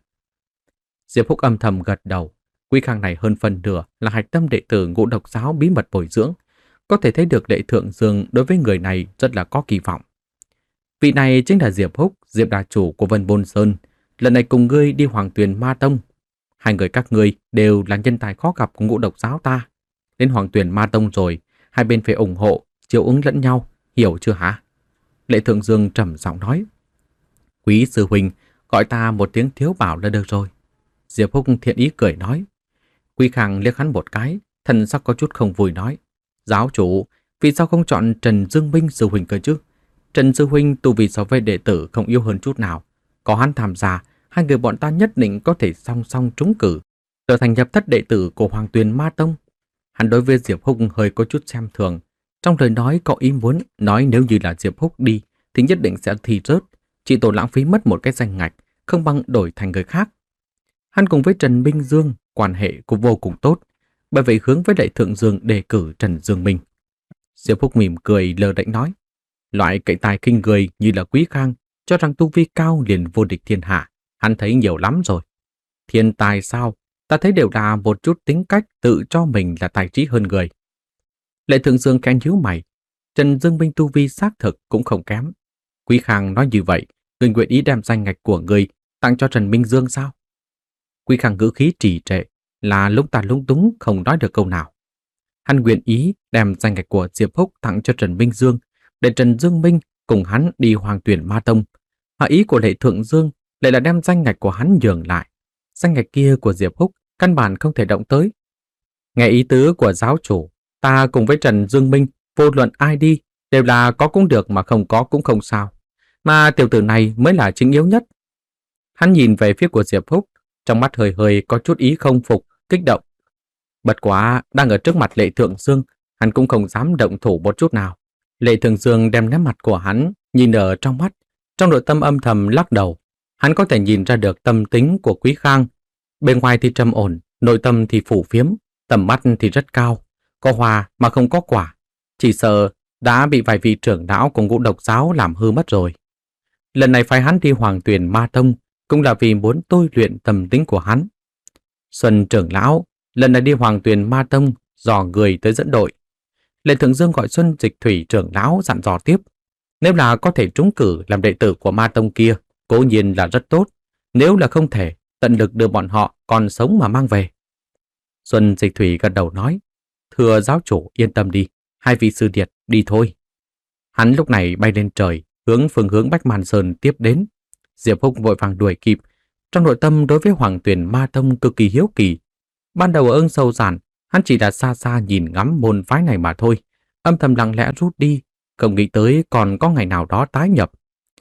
Diệp Húc âm thầm gật đầu. Quý Khang này hơn phần nửa là hạch tâm đệ tử Ngũ Độc Giáo bí mật bồi dưỡng. Có thể thấy được Lệ Thượng Dương đối với người này rất là có kỳ vọng. Vị này chính là Diệp Húc, Diệp Đà chủ của Vân Bôn Sơn. Lần này cùng ngươi đi Hoàng Tuyền Ma Tông. Hai người các ngươi đều là nhân tài khó gặp của Ngũ Độc Giáo ta. Đến Hoàng Tuyền Ma Tông rồi, hai bên phải ủng hộ, chiếu ứng lẫn nhau, hiểu chưa hả? Lệ Thượng Dương trầm giọng nói. Quý sư huynh, gọi ta một tiếng thiếu bảo là được rồi. Diệp Húc thiện ý cười nói. Quý Khang liếc hắn một cái, thần sắc có chút không vui nói. Giáo chủ, vì sao không chọn Trần Dương Minh sư huynh cơ chứ? Trần sư huynh tu vi so với đệ tử không yếu hơn chút nào. Có hắn tham gia, hai người bọn ta nhất định có thể song song trúng cử, trở thành nhập thất đệ tử của Hoàng Tuyền Ma Tông. Hắn đối với Diệp Húc hơi có chút xem thường. Trong lời nói có ý muốn nói nếu như là Diệp Húc đi thì nhất định sẽ thi rớt, chỉ tổ lãng phí mất một cái danh ngạch, không bằng đổi thành người khác. Hắn cùng với Trần Minh Dương quan hệ cũng vô cùng tốt, bởi vậy hướng với Lệ Thượng Dương đề cử Trần Dương Minh. Diệp Húc mỉm cười lờ đễnh nói, loại cậy tài khinh người như là Quý Khang cho rằng tu vi cao liền vô địch thiên hạ, hắn thấy nhiều lắm rồi. Thiên tài sao? Ta thấy đều là một chút tính cách tự cho mình là tài trí hơn người. Lệ Thượng Dương khen nhíu mày, Trần Dương Minh tu vi xác thực cũng không kém. Quý Khang nói như vậy, người nguyện ý đem danh ngạch của người tặng cho Trần Minh Dương sao? Quý Khang ngữ khí trì trệ, là lúc ta lúng túng không nói được câu nào. Hắn nguyện ý đem danh ngạch của Diệp Húc tặng cho Trần Minh Dương, để Trần Dương Minh cùng hắn đi Hoàng Tuyền Ma Tông. Mà ý của Lệ Thượng Dương lại là đem danh ngạch của hắn nhường lại. Danh ngạch kia của Diệp Húc căn bản không thể động tới. Nghe ý tứ của giáo chủ, ta cùng với Trần Dương Minh vô luận ai đi đều là có cũng được mà không có cũng không sao. Mà tiểu tử này mới là chính yếu nhất. Hắn nhìn về phía của Diệp Húc, trong mắt hơi hơi có chút ý không phục, kích động. Bật quá, đang ở trước mặt Lệ Thượng Dương, hắn cũng không dám động thủ một chút nào. Lệ Thượng Dương đem nét mặt của hắn nhìn ở trong mắt, trong nội tâm âm thầm lắc đầu. Hắn có thể nhìn ra được tâm tính của Quý Khang. Bên ngoài thì trầm ổn, nội tâm thì phủ phiếm, tầm mắt thì rất cao, có hoa mà không có quả. Chỉ sợ đã bị vài vị trưởng lão của Ngũ Độc Giáo làm hư mất rồi. Lần này phái hắn đi Hoàng Tuyền Ma Tông cũng là vì muốn tôi luyện tâm tính của hắn. Xuân trưởng lão lần này đi Hoàng Tuyền Ma Tông dò người tới dẫn đội. Lệ Thượng Dương gọi Xuân Dịch Thủy trưởng lão dặn dò tiếp. Nếu là có thể trúng cử làm đệ tử của ma tông kia, cố nhiên là rất tốt. Nếu là không thể, tận lực đưa bọn họ còn sống mà mang về. Xuân Dịch Thủy gật đầu nói, thưa giáo chủ yên tâm đi, hai vị sư điệt đi thôi. Hắn lúc này bay lên trời, hướng phương hướng Bách Man Sơn tiếp đến. Diệp Húc vội vàng đuổi kịp, trong nội tâm đối với Hoàng Tuyền Ma Tông cực kỳ hiếu kỳ. Ban đầu ở Ưng Sâu Giản, hắn chỉ là xa xa nhìn ngắm môn phái này mà thôi, âm thầm lặng lẽ rút đi, không nghĩ tới còn có ngày nào đó tái nhập.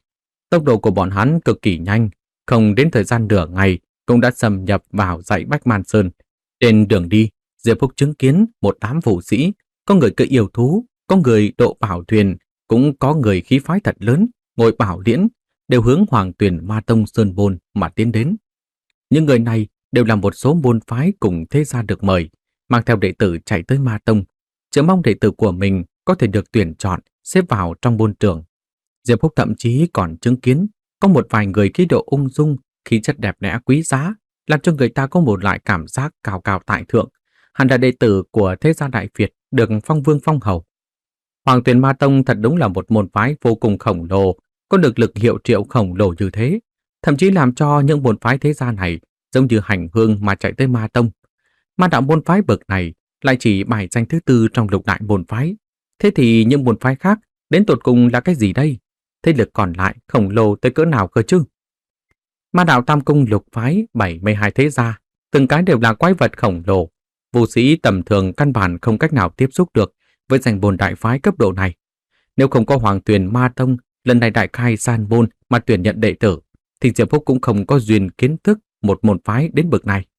Tốc độ của bọn hắn cực kỳ nhanh, không đến thời gian nửa ngày cũng đã xâm nhập vào dãy Bách Man Sơn. Trên đường đi, Diệp Húc chứng kiến một đám vũ sĩ, có người cưỡi yêu thú, có người độ bảo thuyền, cũng có người khí phái thật lớn, ngồi bảo liễn, đều hướng Hoàng Tuyền Ma Tông Sơn Môn mà tiến đến. Những người này đều là một số môn phái cùng thế gia được mời, mang theo đệ tử chạy tới Ma Tông, chờ mong đệ tử của mình có thể được tuyển chọn, xếp vào trong môn trường. Diệp Húc thậm chí còn chứng kiến có một vài người khí độ ung dung, khí chất đẹp đẽ quý giá, làm cho người ta có một loại cảm giác cao cao tại thượng. Hắn là đệ tử của thế gia Đại Việt, được phong vương phong hầu. Hoàng Tuyền Ma Tông thật đúng là một môn phái vô cùng khổng lồ, có được lực hiệu triệu khổng lồ như thế, thậm chí làm cho những môn phái thế gia này giống như hành hương mà chạy tới Ma Tông. Ma đạo môn phái bậc này lại chỉ bài danh thứ tư trong lục đại môn phái. Thế thì những môn phái khác đến tột cùng là cái gì đây? Thế lực còn lại khổng lồ tới cỡ nào cơ chứ? Ma đạo Tam Cung lục phái bảy mươi hai thế gia, từng cái đều là quái vật khổng lồ. Vũ sĩ tầm thường căn bản không cách nào tiếp xúc được với danh môn đại phái cấp độ này. Nếu không có Hoàng Tuyền Ma Tông lần này đại khai san môn mà tuyển nhận đệ tử, thì Diệp Phúc cũng không có duyên kiến thức một môn phái đến bậc này.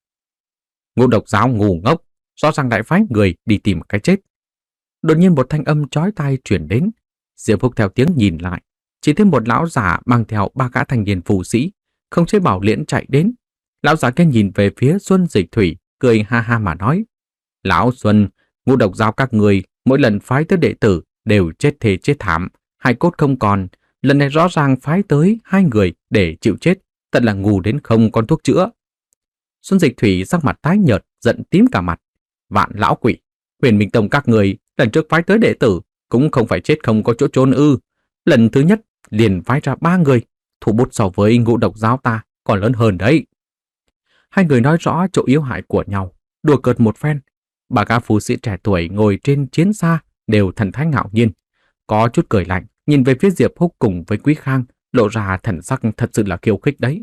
Ngũ Độc giáo ngu ngốc, rõ ràng đại phái người đi tìm cái chết. Đột nhiên một thanh âm chói tai truyền đến. Diệp Phúc theo tiếng nhìn lại, chỉ thấy một lão giả mang theo ba gã thanh niên phù sĩ, không chế bảo liễn chạy đến. Lão giả kia nhìn về phía Xuân Dịch Thủy, cười ha ha mà nói: Lão Xuân, Ngũ Độc giáo các người mỗi lần phái tới đệ tử đều chết thê chết thảm, hai cốt không còn. Lần này rõ ràng phái tới hai người để chịu chết, thật là ngu đến không còn thuốc chữa. Xuân Dịch Thủy sắc mặt tái nhợt, giận tím cả mặt. Vạn lão quỷ, Huyền Minh Tông các người lần trước phái tới đệ tử cũng không phải chết không có chỗ trốn ư? Lần thứ nhất liền phái ra ba người, thủ bút so với Ngũ Độc giáo ta còn lớn hơn đấy. Hai người nói rõ chỗ yếu hại của nhau, đùa cợt một phen. Bà gã phú sĩ trẻ tuổi ngồi trên chiến xa đều thần thái ngạo nhiên, có chút cười lạnh, nhìn về phía Diệp Húc cùng với Quý Khang, lộ ra thần sắc thật sự là khiêu khích đấy.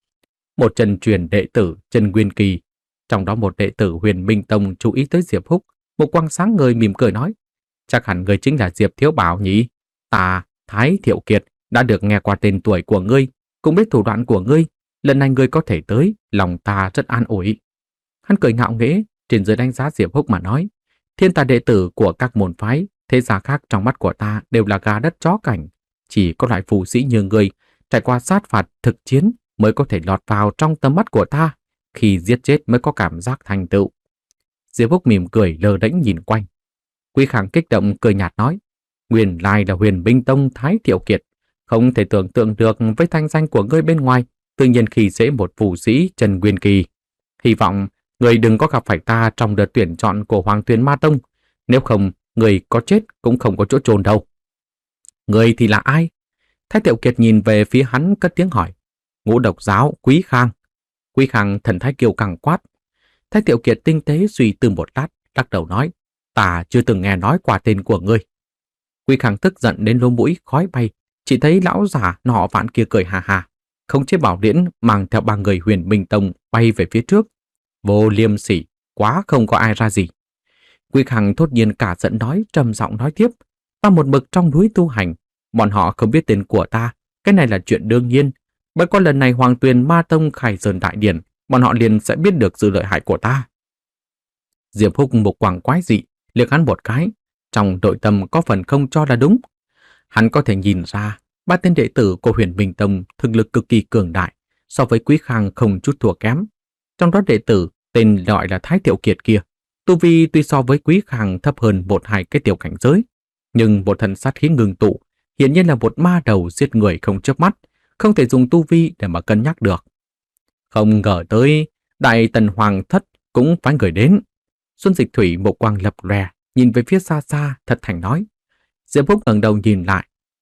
Một chân truyền đệ tử Trần Nguyên Kỳ, trong đó một đệ tử Huyền Minh Tông chú ý tới Diệp Húc, một quang sáng ngời mỉm cười nói: Chắc hẳn người chính là Diệp Thiếu Bảo nhỉ? Ta, Thái Thiệu Kiệt, đã được nghe qua tên tuổi của ngươi, cũng biết thủ đoạn của ngươi. Lần này ngươi có thể tới, lòng ta rất an ủi. Hắn cười ngạo nghễ, trên dưới đánh giá Diệp Húc mà nói: Thiên tài đệ tử của các môn phái, thế gia khác trong mắt của ta đều là gà đất chó cảnh. Chỉ có loại phù sĩ như ngươi, trải qua sát phạt thực chiến mới có thể lọt vào trong tầm mắt của ta, khi giết chết mới có cảm giác thành tựu. Diệp Húc mỉm cười lơ đễnh nhìn quanh. Quý Khang kích động cười nhạt nói: Nguyên lai là Huyền Minh Tông Thái Thiệu Kiệt, không thể tưởng tượng được với thanh danh của ngươi bên ngoài, tự nhiên khi dễ một phù sĩ Trần Nguyên Kỳ. Hy vọng ngươi đừng có gặp phải ta trong đợt tuyển chọn của Hoàng Tuyền Ma Tông, nếu không ngươi có chết cũng không có chỗ chôn đâu. Ngươi thì là ai? Thái Thiệu Kiệt nhìn về phía hắn cất tiếng hỏi. Ngũ Độc giáo Quý Khang. Quý Khang thần thái kiêu căng quát. Thái Thiệu Kiệt tinh tế suy tư một lát, lắc đầu nói: Ta chưa từng nghe nói qua tên của ngươi. Quý Khang tức giận đến lỗ mũi khói bay, chỉ thấy lão già nọ vạn kia cười hà hà, không chế bảo liễn mang theo ba người Huyền Minh Tông bay về phía trước. Vô liêm sỉ, quá không có ai ra gì. Quý Khang thốt nhiên cả giận nói, trầm giọng nói tiếp: Ta một mực trong núi tu hành, bọn họ không biết tên của ta, cái này là chuyện đương nhiên. Bởi có lần này Hoàng Tuyền Ma Tông khai sơn đại điển, bọn họ liền sẽ biết được sự lợi hại của ta. Diệp Húc một quảng quái dị, liếc hắn một cái, trong nội tâm có phần không cho là đúng. Hắn có thể nhìn ra ba tên đệ tử của Huyền Minh Tông thực lực cực kỳ cường đại, so với Quý Khang không chút thua kém. Trong đó đệ tử tên gọi là Thái Thiệu Kiệt kia, tu vi tuy so với Quý Khang thấp hơn một hai cái tiểu cảnh giới, nhưng một thần sát khí ngưng tụ, hiển nhiên là một ma đầu giết người không chớp mắt, không thể dùng tu vi để mà cân nhắc được. Không ngờ tới Đại Tần Hoàng Thất cũng phái người đến. Xuân Dịch Thủy một quang lập lòe, nhìn về phía xa xa, thật thành nói. Diệp Húc ngẩng đầu nhìn lại,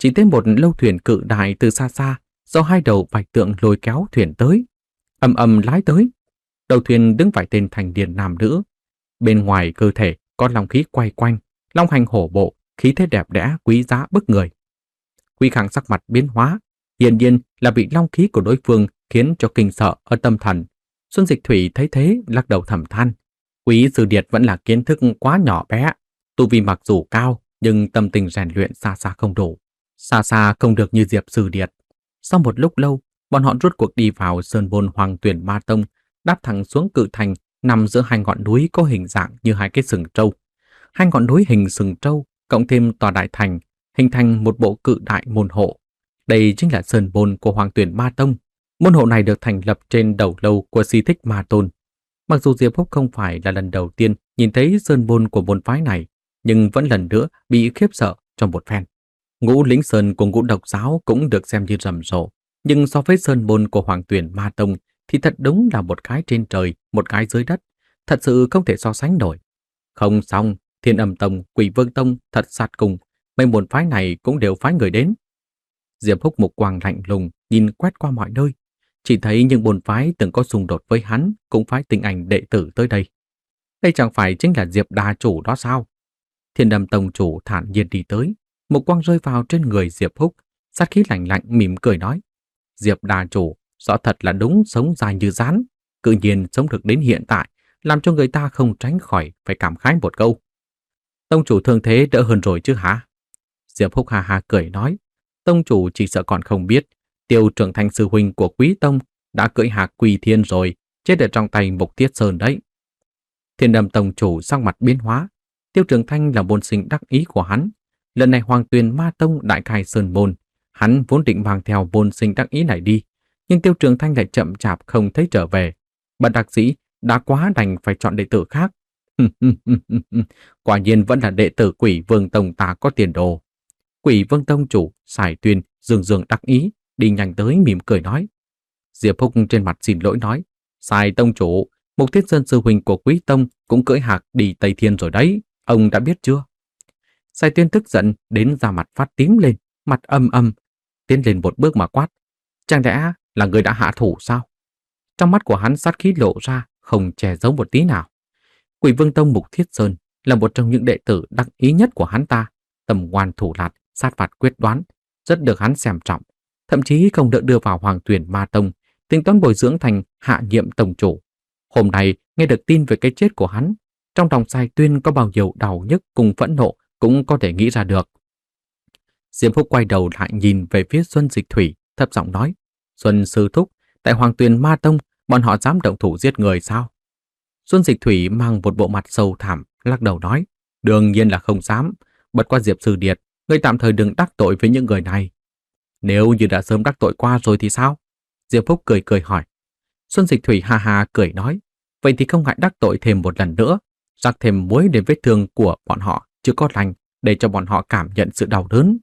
chỉ thấy một lâu thuyền cự đại từ xa xa do hai đầu bạch tượng lôi kéo thuyền tới, ầm ầm lái tới. Đầu thuyền đứng vài tên thành niên nam nữ, bên ngoài cơ thể có long khí quay quanh, long hành hổ bộ, khí thế đẹp đẽ quý giá bức người. Quý Khang sắc mặt biến hóa, hiển nhiên là bị long khí của đối phương khiến cho kinh sợ ở tâm thần. Xuân Dịch Thủy thấy thế lắc đầu thầm than, Quý sư điệt vẫn là kiến thức quá nhỏ bé, tu vi mặc dù cao nhưng tâm tình rèn luyện xa xa không đủ, xa xa không được như Diệp sư điệt. Sau một lúc lâu, bọn họ rốt cuộc đi vào sơn môn Hoàng Tuyển Ma Tông, đáp thẳng xuống cự thành nằm giữa hai ngọn núi có hình dạng như hai cái sừng trâu. Hai ngọn núi hình sừng trâu cộng thêm tòa đại thành hình thành một bộ cự đại môn hộ. Đây chính là sơn môn của Hoàng Tuyển Ma Tông. Môn hộ này được thành lập trên đầu lâu của di tích Ma Tôn. Mặc dù Diệp Húc không phải là lần đầu tiên nhìn thấy sơn môn của môn phái này, nhưng vẫn lần nữa bị khiếp sợ trong một phen. Ngũ Lĩnh Sơn của Ngũ Độc Giáo cũng được xem như rầm rộ, nhưng so với sơn môn của Hoàng Tuyển Ma Tông thì thật đúng là một cái trên trời, một cái dưới đất, thật sự không thể so sánh nổi. Không xong, Thiên Âm Tông, Quỷ Vương Tông thật sát cùng, mấy môn phái này cũng đều phái người đến. Diệp Húc mục quang lạnh lùng nhìn quét qua mọi nơi, chỉ thấy những môn phái từng có xung đột với hắn cũng phái tinh anh đệ tử tới đây. Đây chẳng phải chính là Diệp Đà chủ đó sao? Thiên Âm Tông chủ thản nhiên đi tới, mục quang rơi vào trên người Diệp Húc, sát khí lạnh lạnh mỉm cười nói: Diệp Đà chủ, rõ thật là đúng sống dài như rắn, cự nhiên sống được đến hiện tại, làm cho người ta không tránh khỏi phải cảm khái một câu. Tông chủ thương thế đỡ hơn rồi chứ hả? Diệp Húc ha ha cười nói: Tông chủ chỉ sợ còn không biết, Tiêu trưởng thành sư huynh của Quý Tông đã cưỡi hạc Quỳ Thiên rồi, chết ở trong tay Mục Thiết Sơn đấy. Thiên Âm Tông chủ sắc mặt biến hóa. Tiêu Trường Thanh là môn sinh đắc ý của hắn. Lần này Hoàng Tuyền Ma Tông đại khai sơn môn, hắn vốn định mang theo môn sinh đắc ý này đi, nhưng Tiêu Trường Thanh lại chậm chạp không thấy trở về. Bất đắc dĩ đã quá đành phải chọn đệ tử khác. Quả nhiên vẫn là đệ tử Quỷ Vương Tông ta có tiền đồ. Quỷ Vương Tông chủ Sải Tuyền dương dương đắc ý đi nhanh tới mỉm cười nói. Diệp Húc trên mặt xin lỗi nói: Sải tông chủ, Mục Thiết Sơn sư huynh của Quý Tông cũng cưỡi hạc đi Tây Thiên rồi đấy, ông đã biết chưa? Sải Tuyền tức giận đến da mặt phát tím lên, mặt âm âm tiến lên một bước mà quát: Chẳng lẽ là người đã hạ thủ sao? Trong mắt của hắn sát khí lộ ra, không che giấu một tí nào. Quỷ Vương Tông Mục Thiết Sơn là một trong những đệ tử đắc ý nhất của hắn ta, tầm ngoan thủ lạt, sát phạt quyết đoán, rất được hắn xem trọng, thậm chí không đỡ đưa vào Hoàng Tuyển Ma Tông, tính toán bồi dưỡng thành hạ nhiệm tông chủ. Hôm nay nghe được tin về cái chết của hắn, trong lòng Sải Tuyền có bao nhiêu đau nhức cùng phẫn nộ cũng có thể nghĩ ra được. Diệp Húc quay đầu lại nhìn về phía Xuân Dịch Thủy, thấp giọng nói: Xuân sư thúc, tại Hoàng Tuyền Ma Tông, bọn họ dám động thủ giết người sao? Xuân Dịch Thủy mang một bộ mặt sâu thẳm, lắc đầu nói: Đương nhiên là không dám, bất qua Diệp sư điệt, ngươi tạm thời đừng đắc tội với những người này. Nếu như đã sớm đắc tội qua rồi thì sao? Diệp Húc cười cười hỏi. Xuân Dịch Thủy ha ha cười nói: Vậy thì không ngại đắc tội thêm một lần nữa, rắc thêm muối đến vết thương của bọn họ chưa có lành, để cho bọn họ cảm nhận sự đau đớn.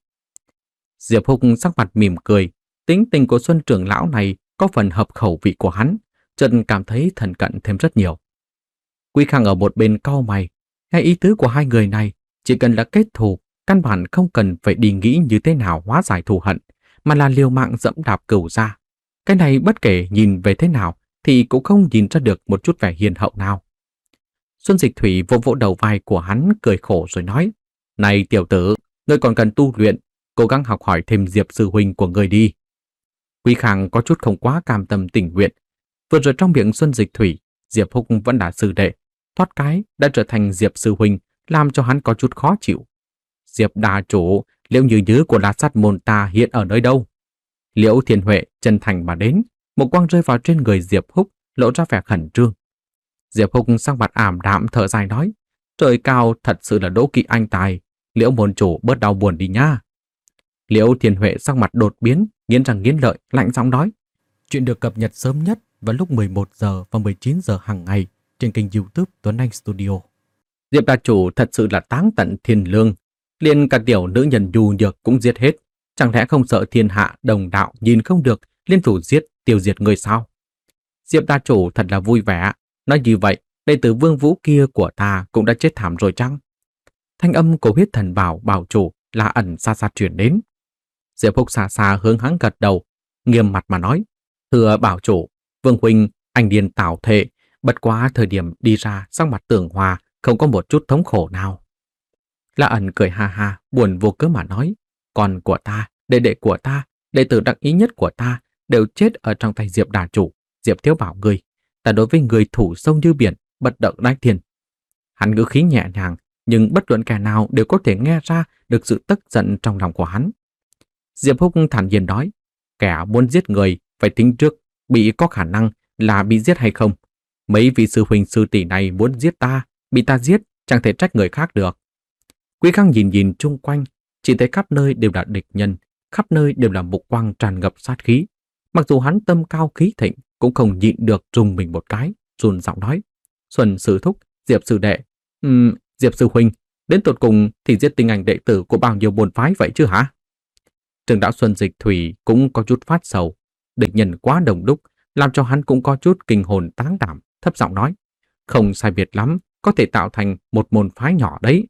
Diệp Húc sắc mặt mỉm cười, tính tình của Xuân trưởng lão này có phần hợp khẩu vị của hắn, chợt cảm thấy thân cận thêm rất nhiều. Quý Khang ở một bên cau mày, nghe ý tứ của hai người này, chỉ cần là kết thù, căn bản không cần phải đi nghĩ như thế nào hóa giải thù hận, mà là liều mạng dẫm đạp cửu ra. Cái này bất kể nhìn về thế nào thì cũng không nhìn ra được một chút vẻ hiền hậu nào. Xuân Dịch Thủy vỗ vỗ đầu vai của hắn cười khổ rồi nói: Này tiểu tử, ngươi còn cần tu luyện, cố gắng học hỏi thêm Diệp sư huynh của ngươi đi. Quý Khang có chút không quá cam tâm tình nguyện. Vừa rồi trong miệng Xuân Dịch Thủy, Diệp Húc vẫn là sư đệ, thoát cái đã trở thành Diệp sư huynh, làm cho hắn có chút khó chịu. Diệp đà chủ, Liễu Như Như của La Sát môn ta hiện ở nơi đâu? Liễu Thiên Huệ chân thành mà đến, một quang rơi vào trên người Diệp Húc, lộ ra vẻ khẩn trương. Diệp Húc sắc mặt ảm đạm thở dài nói: Trời cao thật sự là đố kỵ anh tài, Liễu môn chủ bớt đau buồn đi nha. Liễu Thiên Huệ sắc mặt đột biến, nghiến răng nghiến lợi, lạnh giọng nói: Chuyện được cập nhật sớm nhất vào lúc mười một giờ và mười chín giờ hàng ngày trên kênh YouTube Tuấn Anh Studio. Diệp đà chủ thật sự là táng tận thiên lương, liền cả tiểu nữ nhân nhu nhược cũng giết hết, chẳng lẽ không sợ thiên hạ đồng đạo nhìn không được liên thủ giết tiêu diệt người sao? Diệp đà chủ thật là vui vẻ, nói như vậy đệ tử Vương Vũ kia của ta cũng đã chết thảm rồi chăng? Thanh âm của huyết thần bảo bảo chủ là ẩn xa xa truyền đến. Diệp Húc xa xa hướng hắn gật đầu, nghiêm mặt mà nói: "Thưa bảo chủ, Vương huynh, anh điên tảo thệ, bất quá thời điểm đi ra sắc mặt tường hòa, không có một chút thống khổ nào." La ẩn cười ha ha, buồn vô cớ mà nói: "Con của ta, đệ đệ của ta, đệ tử đặc ý nhất của ta đều chết ở trong tay Diệp đà chủ, Diệp thiếu bảo ngươi. Ta đối với người thủ sâu như biển, bất động đái thiên." Hắn ngữ khí nhẹ nhàng, nhưng bất luận kẻ nào đều có thể nghe ra được sự tức giận trong lòng của hắn. Diệp Húc thản nhiên nói: "Kẻ muốn giết người phải tính trước bị có khả năng là bị giết hay không. Mấy vị sư huynh sư tỷ này muốn giết ta, bị ta giết, chẳng thể trách người khác được." Quý Khang nhìn nhìn chung quanh, chỉ thấy khắp nơi đều là địch nhân, khắp nơi đều là mục quang tràn ngập sát khí. Mặc dù hắn tâm cao khí thịnh, cũng không nhịn được rùng mình một cái, run giọng nói: "Xuân sư thúc, Diệp sư đệ, ừm, Diệp sư huynh, đến tột cùng thì giết tinh anh đệ tử của bao nhiêu môn phái vậy chứ hả?" Trường đạo Xuân Dịch Thủy cũng có chút phát sầu, địch nhân quá đông đúc, làm cho hắn cũng có chút kinh hồn táng đảm, thấp giọng nói: "Không sai biệt lắm, có thể tạo thành một môn phái nhỏ đấy."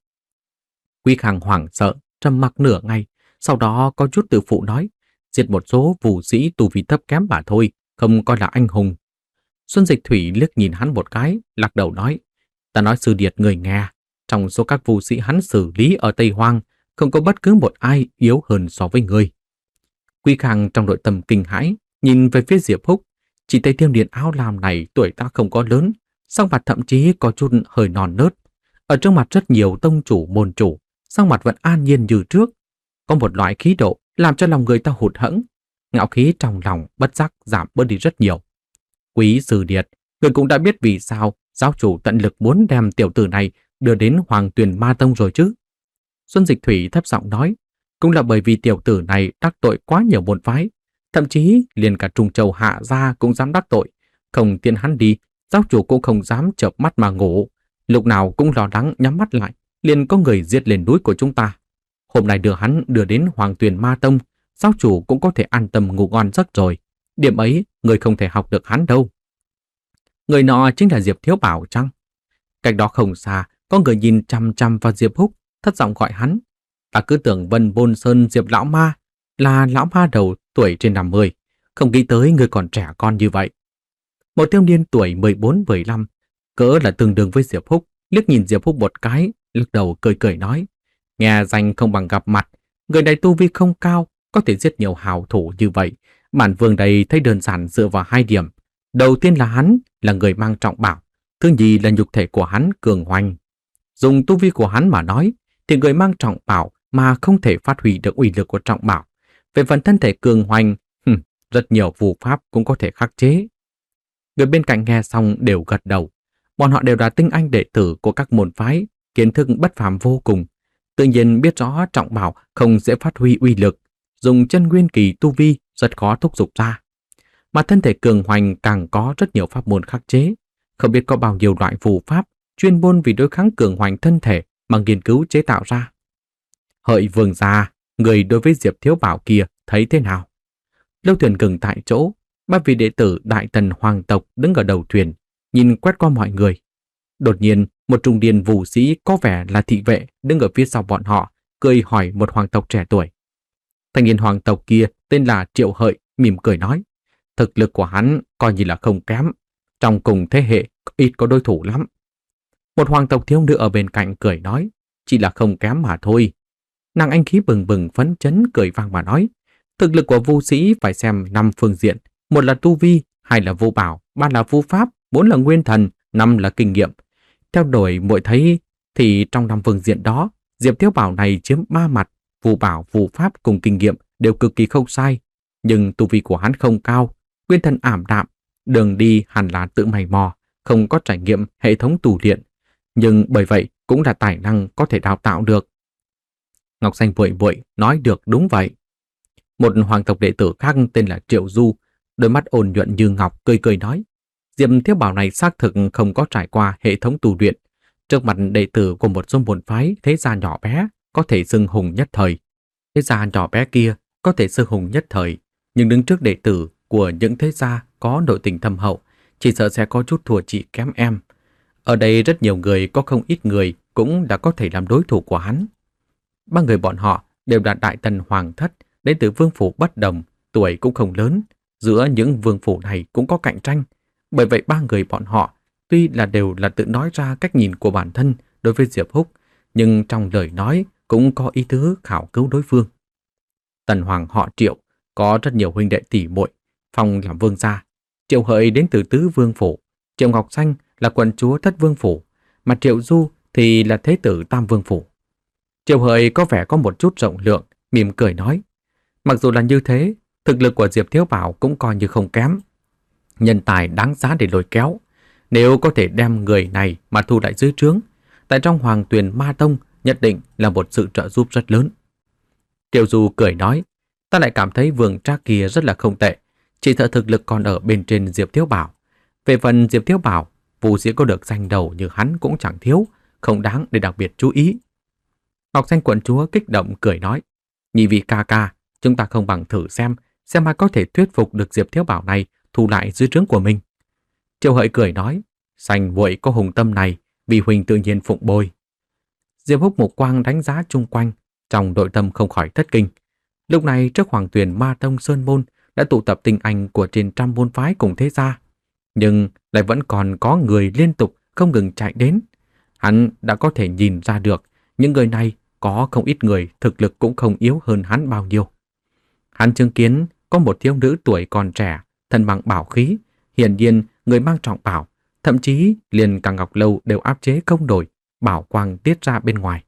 Quý Khang hoảng sợ, trầm mặc nửa ngày, sau đó có chút tự phụ nói: "Giết một số vũ sĩ tu vi thấp kém mà thôi, không coi là anh hùng." Xuân Dịch Thủy liếc nhìn hắn một cái, lắc đầu nói: "Ta nói sư điệt người nghe, trong số các vũ sĩ hắn xử lý ở Tây Hoang, không có bất cứ một ai yếu hơn so với người." Quý Khang trong nội tâm kinh hãi, nhìn về phía Diệp Húc, chỉ thấy Thiêm Điện áo lam này tuổi tác không có lớn, sắc mặt thậm chí có chút hơi non nớt. Ở trước mặt rất nhiều tông chủ môn chủ, sắc mặt vẫn an nhiên như trước, có một loại khí độ làm cho lòng người ta hụt hẫng, ngạo khí trong lòng bất giác giảm bớt đi rất nhiều. "Quý sư điệt, người cũng đã biết vì sao giáo chủ tận lực muốn đem tiểu tử này đưa đến Hoàng Tuyền Ma Tông rồi chứ?" Xuân Dịch Thủy thấp giọng nói: "Cũng là bởi vì tiểu tử này đắc tội quá nhiều môn phái, thậm chí liền cả Trung Châu Hạ gia cũng dám đắc tội, không tiện hắn đi, giáo chủ cũng không dám chợp mắt mà ngủ, lúc nào cũng lo lắng nhắm mắt lại, liền có người giết lên núi của chúng ta. Hôm nay đưa hắn đưa đến Hoàng Tuyền Ma Tông, giáo chủ cũng có thể an tâm ngủ ngon giấc rồi. Điểm ấy người không thể học được hắn đâu." Người nọ chính là Diệp Thiếu Bảo chăng? Cách đó không xa, có người nhìn chăm chăm vào Diệp Húc, thất giọng gọi hắn. Ta cứ tưởng Vân Bôn Sơn Diệp lão ma là lão ma đầu tuổi trên năm mươi, không nghĩ tới người còn trẻ con như vậy. Một thiếu niên tuổi mười bốn mười lăm, cỡ là tương đương với Diệp Húc, liếc nhìn Diệp Húc một cái, lắc đầu cười cười nói: "Nghe danh không bằng gặp mặt, người này tu vi không cao, có thể giết nhiều hào thủ như vậy. Bản vương đây thấy đơn giản dựa vào hai điểm. Đầu tiên là hắn là người mang trọng bảo, thứ nhì là nhục thể của hắn cường hoành. Dùng tu vi của hắn mà nói, thì người mang trọng bảo mà không thể phát huy được uy lực của trọng bảo. Về phần thân thể cường hoành, hừm, rất nhiều phù pháp cũng có thể khắc chế." Người bên cạnh nghe xong đều gật đầu. Bọn họ đều là tinh anh đệ tử của các môn phái, kiến thức bất phàm vô cùng, tự nhiên biết rõ trọng bảo không dễ phát huy uy lực, dùng chân nguyên kỳ tu vi rất khó thúc giục ra. Mà thân thể cường hoành càng có rất nhiều pháp môn khắc chế, không biết có bao nhiêu loại phù pháp chuyên môn vì đối kháng cường hoành thân thể mà nghiên cứu chế tạo ra. Hợi vương gia, người đối với Diệp Thiếu Bảo kia thấy thế nào? Lâu Thuyền ngừng tại chỗ, ba vị đệ tử Đại Tần Hoàng tộc đứng ở đầu thuyền, nhìn quét qua mọi người. Đột nhiên, một trung niên vũ sĩ có vẻ là thị vệ đứng ở phía sau bọn họ, cười hỏi một hoàng tộc trẻ tuổi. Thanh niên hoàng tộc kia tên là Triệu Hợi, mỉm cười nói: "Thực lực của hắn coi như là không kém, trong cùng thế hệ ít có đối thủ lắm." Một hoàng tộc thiếu nữ ở bên cạnh cười nói: "Chỉ là không kém mà thôi." Nàng anh khí bừng bừng phấn chấn cười vang mà nói: "Thực lực của vũ sĩ phải xem năm phương diện, một là tu vi, hai là vô bảo, ba là vu pháp, bốn là nguyên thần, năm là kinh nghiệm. Theo đổi muội thấy thì trong năm phương diện đó, Diệp Thiếu Bảo này chiếm ba mặt, vu bảo, vu pháp cùng kinh nghiệm đều cực kỳ không sai, nhưng tu vi của hắn không cao, nguyên thần ảm đạm, đường đi hẳn là tự mày mò, không có trải nghiệm hệ thống tu luyện, nhưng bởi vậy cũng là tài năng có thể đào tạo được." Ngọc Xanh vội vội nói được đúng vậy. Một hoàng tộc đệ tử khác tên là Triệu Du, đôi mắt ôn nhuận như ngọc, cười cười nói: "Diệp Thiếu Bảo này xác thực không có trải qua hệ thống tu luyện, trước mặt đệ tử của một số môn phái thế gia nhỏ bé có thể xưng hùng nhất thời. Thế gia nhỏ bé kia có thể xưng hùng nhất thời, nhưng đứng trước đệ tử của những thế gia có nội tình thâm hậu, chỉ sợ sẽ có chút thua chị kém em. Ở đây rất nhiều người, có không ít người cũng đã có thể làm đối thủ của hắn." Ba người bọn họ đều là Đại Tần Hoàng thất, đến từ vương phủ bất đồng, tuổi cũng không lớn. Giữa những vương phủ này cũng có cạnh tranh. Bởi vậy ba người bọn họ tuy là đều là tự nói ra cách nhìn của bản thân đối với Diệp Húc, nhưng trong lời nói cũng có ý tứ khảo cứu đối phương. Tần Hoàng họ Triệu, có rất nhiều huynh đệ tỷ muội, Phong làm vương gia, Triệu Hợi đến từ tứ vương phủ, Triệu Ngọc Xanh là quận chúa thất vương phủ, mà Triệu Du thì là thế tử tam vương phủ. Triệu Hợi có vẻ có một chút rộng lượng, mỉm cười nói, mặc dù là như thế, thực lực của Diệp Thiếu Bảo cũng coi như không kém. Nhân tài đáng giá để lôi kéo. Nếu có thể đem người này mà thu lại dưới trướng, tại trong Hoàng Tuyền Ma Tông nhất định là một sự trợ giúp rất lớn. Triệu Du cười nói, ta lại cảm thấy Vương Trác kia rất là không tệ, chỉ sợ thực lực còn ở bên trên Diệp Thiếu Bảo. Về phần Diệp Thiếu Bảo, Vu Sĩ có được danh đầu như hắn cũng chẳng thiếu, không đáng để đặc biệt chú ý. Ngọc Xanh quận chúa kích động cười nói, nhị vị ca ca, chúng ta không bằng thử xem, xem ai có thể thuyết phục được Diệp Thiếu Bảo này thu lại dưới trướng của mình. Triệu Hợi cười nói, Xanh muội có hùng tâm này, vì huynh tự nhiên phụng bồi. Diệp Húc một quang đánh giá chung quanh, trong nội tâm không khỏi thất kinh. Lúc này trước Hoàng Tuyền Ma Tông Sơn Môn đã tụ tập tinh anh của trên trăm môn phái cùng thế gia, nhưng lại vẫn còn có người liên tục không ngừng chạy đến. Hắn đã có thể nhìn ra được những người này có không ít người thực lực cũng không yếu hơn hắn bao nhiêu. Hắn chứng kiến có một thiếu nữ tuổi còn trẻ, thân mang bảo khí, hiển nhiên người mang trọng bảo, thậm chí liền cả Ngọc Lâu đều áp chế không nổi, bảo quang tiết ra bên ngoài.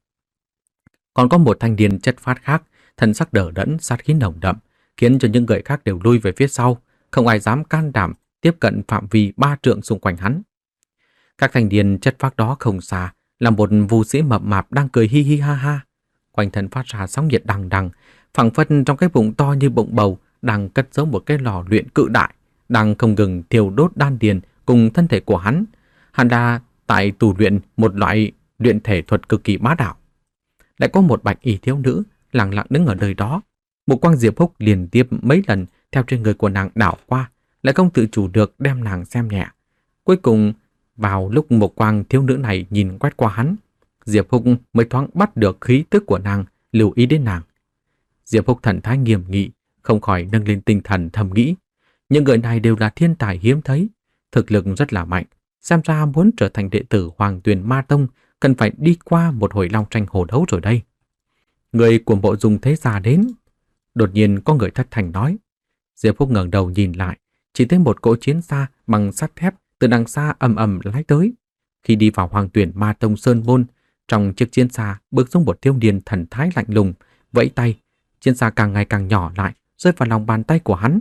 Còn có một thanh niên chất phát khác, thân sắc đờ đẫn, sát khí nồng đậm, khiến cho những người khác đều lui về phía sau, không ai dám can đảm tiếp cận phạm vi ba trượng xung quanh hắn. Các thanh niên chất phát đó không xa, là một vu sĩ mập mạp đang cười hi hi ha ha. Quanh thân phát ra sóng nhiệt đằng đằng, phảng phất trong cái bụng to như bụng bầu đang cất giấu một cái lò luyện cự đại, đang không ngừng thiêu đốt đan điền cùng thân thể của hắn. Hắn đã tại tù luyện một loại luyện thể thuật cực kỳ bá đạo. Lại có một bạch y thiếu nữ lặng lặng đứng ở nơi đó. Một quang Diệp Húc liên tiếp mấy lần theo trên người của nàng đảo qua, lại không tự chủ được đem nàng xem nhẹ. Cuối cùng, vào lúc một quang thiếu nữ này nhìn quét qua hắn, Diệp Húc mới thoáng bắt được khí tức của nàng, lưu ý đến nàng. Diệp Húc thần thái nghiêm nghị, không khỏi nâng lên tinh thần thầm nghĩ. Những người này đều là thiên tài hiếm thấy, thực lực rất là mạnh. Xem ra muốn trở thành đệ tử Hoàng Tuyền Ma Tông cần phải đi qua một hồi long tranh hổ đấu rồi đây. Người của Mộ Dung thế gia đến. Đột nhiên có người thất thành nói. Diệp Húc ngẩng đầu nhìn lại, chỉ thấy một cỗ chiến xa bằng sắt thép từ đằng xa ầm ầm lái tới. Khi đi vào Hoàng Tuyền Ma Tông Sơn Môn, trong chiếc chiến xa bước xuống một thiếu niên thần thái lạnh lùng, vẫy tay, chiến xa càng ngày càng nhỏ lại, rơi vào lòng bàn tay của hắn.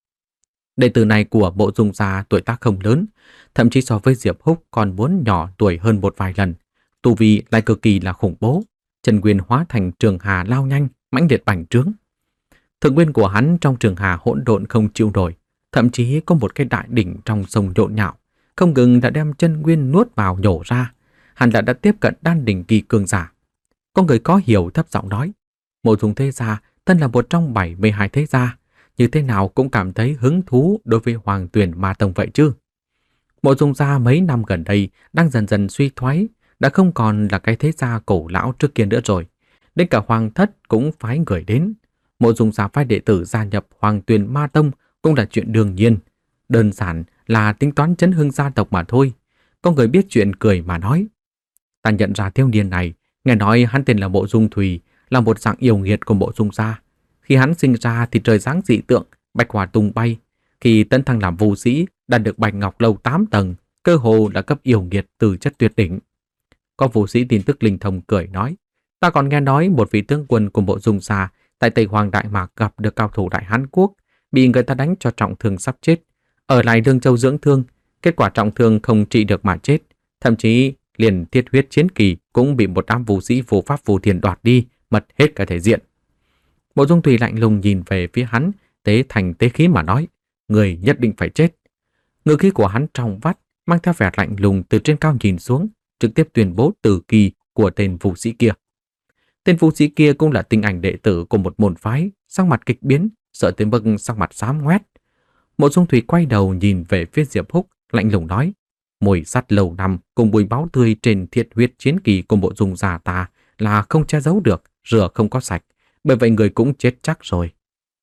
Đệ tử này của Mộ Dung gia tuổi tác không lớn, thậm chí so với Diệp Húc còn muốn nhỏ tuổi hơn một vài lần, tu vi lại cực kỳ là khủng bố, chân nguyên hóa thành trường hà lao nhanh, mãnh liệt bành trướng. Thực nguyên của hắn trong trường hà hỗn độn không chịu nổi, thậm chí có một cái đại đỉnh trong sông nhộn nhạo, không ngừng đã đem chân nguyên nuốt vào nhổ ra. Hắn đã đã tiếp cận đan đỉnh kỳ cường giả. Có người có hiểu thấp giọng nói, Mộ Dung thế gia thân là một trong bảy mươi hai thế gia, như thế nào cũng cảm thấy hứng thú đối với Hoàng Tuyền Ma Tông vậy chứ. Mộ Dung gia mấy năm gần đây đang dần dần suy thoái, đã không còn là cái thế gia cổ lão trước kia nữa rồi. Đến cả Hoàng thất cũng phái người đến. Mộ Dung gia phái đệ tử gia nhập Hoàng Tuyền Ma Tông cũng là chuyện đương nhiên. Đơn giản là tính toán chấn hưng gia tộc mà thôi. Có người biết chuyện cười mà nói. Ta nhận ra thiếu niên này, nghe nói hắn tên là Mộ Dung Thùy, là một dạng yêu nghiệt của Mộ Dung gia. Khi hắn sinh ra thì trời giáng dị tượng, bạch hỏa tung bay. Khi tấn thăng làm vu sĩ, đạt được bạch ngọc lâu tám tầng, cơ hồ là cấp yêu nghiệt từ chất tuyệt đỉnh. Có vu sĩ tin tức linh thông cười nói, ta còn nghe nói một vị tướng quân của Mộ Dung gia tại Tây Hoàng Đại Mạc gặp được cao thủ Đại Hán Quốc, bị người ta đánh cho trọng thương sắp chết, ở lại Lương Châu dưỡng thương, kết quả trọng thương không trị được mà chết, thậm chí liền thiết huyết chiến kỳ cũng bị một đám vu sĩ vô pháp vô thiên đoạt đi, mất hết cả thể diện. Mộ Dung Thùy lạnh lùng nhìn về phía hắn, tế thành tế khí mà nói, người nhất định phải chết. Ngữ khí của hắn trong vắt, mang theo vẻ lạnh lùng từ trên cao nhìn xuống, trực tiếp tuyên bố tử kỳ của tên vu sĩ kia. Tên vu sĩ kia cũng là tinh ảnh đệ tử của một môn phái, sắc mặt kịch biến, sợ tới mức sắc mặt xám ngoét. Mộ Dung Thùy quay đầu nhìn về phía Diệp Húc, lạnh lùng nói, mùi sắt lâu năm cùng mùi máu tươi trên thiết huyết chiến kỳ của Mộ Dung gia ta là không che giấu được, rửa không có sạch, bởi vậy người cũng chết chắc rồi.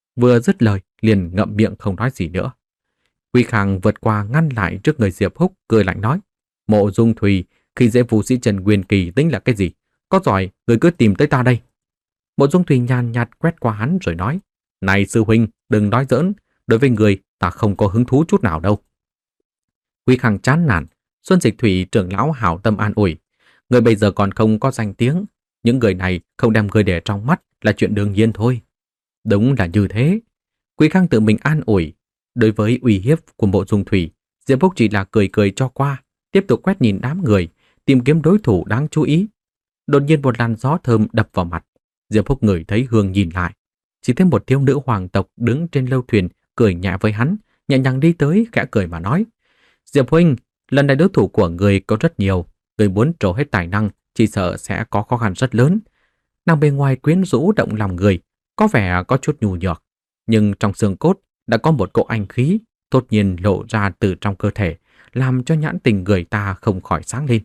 vừa dứt lời liền ngậm miệng không nói gì nữa. Quý Khang vượt qua ngăn lại trước người Diệp Húc, cười lạnh nói: Mộ Dung Thùy, khi dễ phù sĩ Trần Nguyên Kỳ tính là cái gì? Có giỏi, người cứ tìm tới ta đây. Mộ Dung Thùy nhàn nhạt quét qua hắn rồi nói: Này sư huynh, đừng nói giỡn, đối với người ta không có hứng thú chút nào đâu. Quý Khang chán nản, Xuân Dịch Thủy trưởng lão hảo tâm an ủi: Người bây giờ còn không có danh tiếng, những người này không đem người để trong mắt là chuyện đương nhiên thôi. Đúng là như thế. Quý Khang tự mình an ủi. Đối với uy hiếp của Mộ Dung Thủy, Diệp Húc chỉ là cười cười cho qua, tiếp tục quét nhìn đám người, tìm kiếm đối thủ đáng chú ý. Đột nhiên một làn gió thơm đập vào mặt. Diệp Húc ngửi thấy hương nhìn lại, chỉ thấy một thiếu nữ hoàng tộc đứng trên lâu thuyền, cười nhẹ với hắn, nhẹ nhàng đi tới khẽ cười mà nói: Diệp huynh, lần này đối thủ của người có rất nhiều, người muốn trổ hết tài năng chỉ sợ sẽ có khó khăn rất lớn. Nàng bề ngoài quyến rũ động lòng người, có vẻ có chút nhu nhược, nhưng trong xương cốt đã có một cỗ anh khí đột nhiên lộ ra từ trong cơ thể, làm cho nhãn tình người ta không khỏi sáng lên.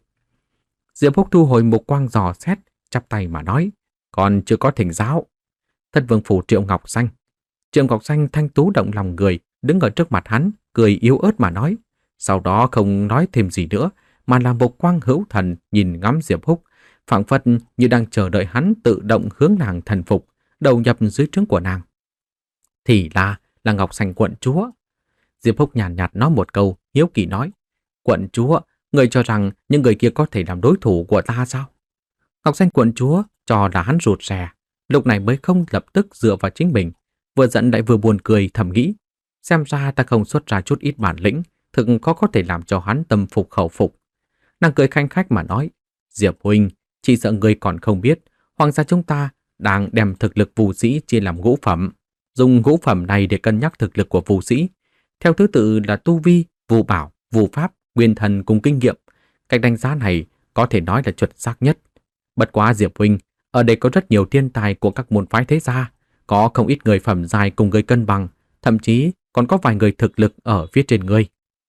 Diệp Húc thu hồi mục quang dò xét, chắp tay mà nói: Còn chưa có thỉnh giáo. Thân vương phủ Triệu Ngọc Xanh. Triệu Ngọc Xanh thanh tú động lòng người, đứng ở trước mặt hắn, cười yếu ớt mà nói. Sau đó không nói thêm gì nữa, mà làm mục quang hữu thần nhìn ngắm Diệp Húc, phảng phất như đang chờ đợi hắn tự động hướng nàng thần phục, đầu nhập dưới trướng của nàng. Thì là, là Ngọc Xanh quận chúa. Diệp Húc nhàn nhạt, nhạt nói một câu, hiếu kỳ nói: Quận chúa, người cho rằng những người kia có thể làm đối thủ của ta sao? Ngọc Xanh quận chúa cho là hắn rụt rè, lúc này mới không lập tức dựa vào chính mình, vừa giận lại vừa buồn cười thầm nghĩ: xem ra ta không xuất ra chút ít bản lĩnh, thực có có thể làm cho hắn tâm phục khẩu phục. Nàng cười khanh khách mà nói: Diệp huynh, chỉ sợ người còn không biết, hoàng gia chúng ta đang đem thực lực phù sĩ chia làm ngũ phẩm, dùng ngũ phẩm này để cân nhắc thực lực của phù sĩ, theo thứ tự là tu vi, phù bảo, phù pháp, nguyên thần cùng kinh nghiệm. Cách đánh giá này có thể nói là chuẩn xác nhất. Bất quá Diệp huynh, ở đây có rất nhiều thiên tài của các môn phái thế gia, có không ít người phẩm giai cùng người cân bằng, thậm chí còn có vài người thực lực ở phía trên người.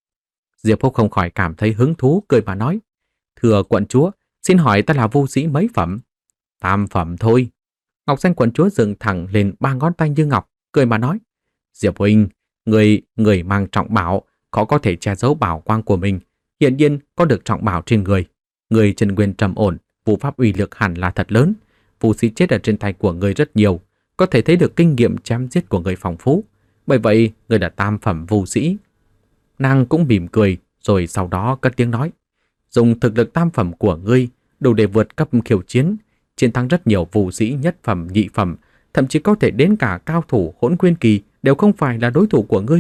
Diệp Húc không khỏi cảm thấy hứng thú, cười mà nói: Thưa quận chúa, xin hỏi ta là vu sĩ mấy phẩm? Tam phẩm thôi. Ngọc Xanh quận chúa dựng thẳng lên ba ngón tay như ngọc, cười mà nói: Diệp huynh, người người mang trọng bảo, khó có thể che giấu bảo quang của mình, hiển nhiên có được trọng bảo trên người. Người chân nguyên trầm ổn, phù pháp uy lực hẳn là thật lớn. Phù sĩ chết ở trên tay của người rất nhiều, có thể thấy được kinh nghiệm chém giết của người phong phú. Bởi vậy, người là tam phẩm vu sĩ. Nàng cũng mỉm cười, rồi sau đó cất tiếng nói: Dùng thực lực tam phẩm của ngươi đủ để vượt cấp khiêu chiến, chiến thắng rất nhiều vu sĩ nhất phẩm, nhị phẩm, thậm chí có thể đến cả cao thủ hỗn nguyên kỳ đều không phải là đối thủ của ngươi.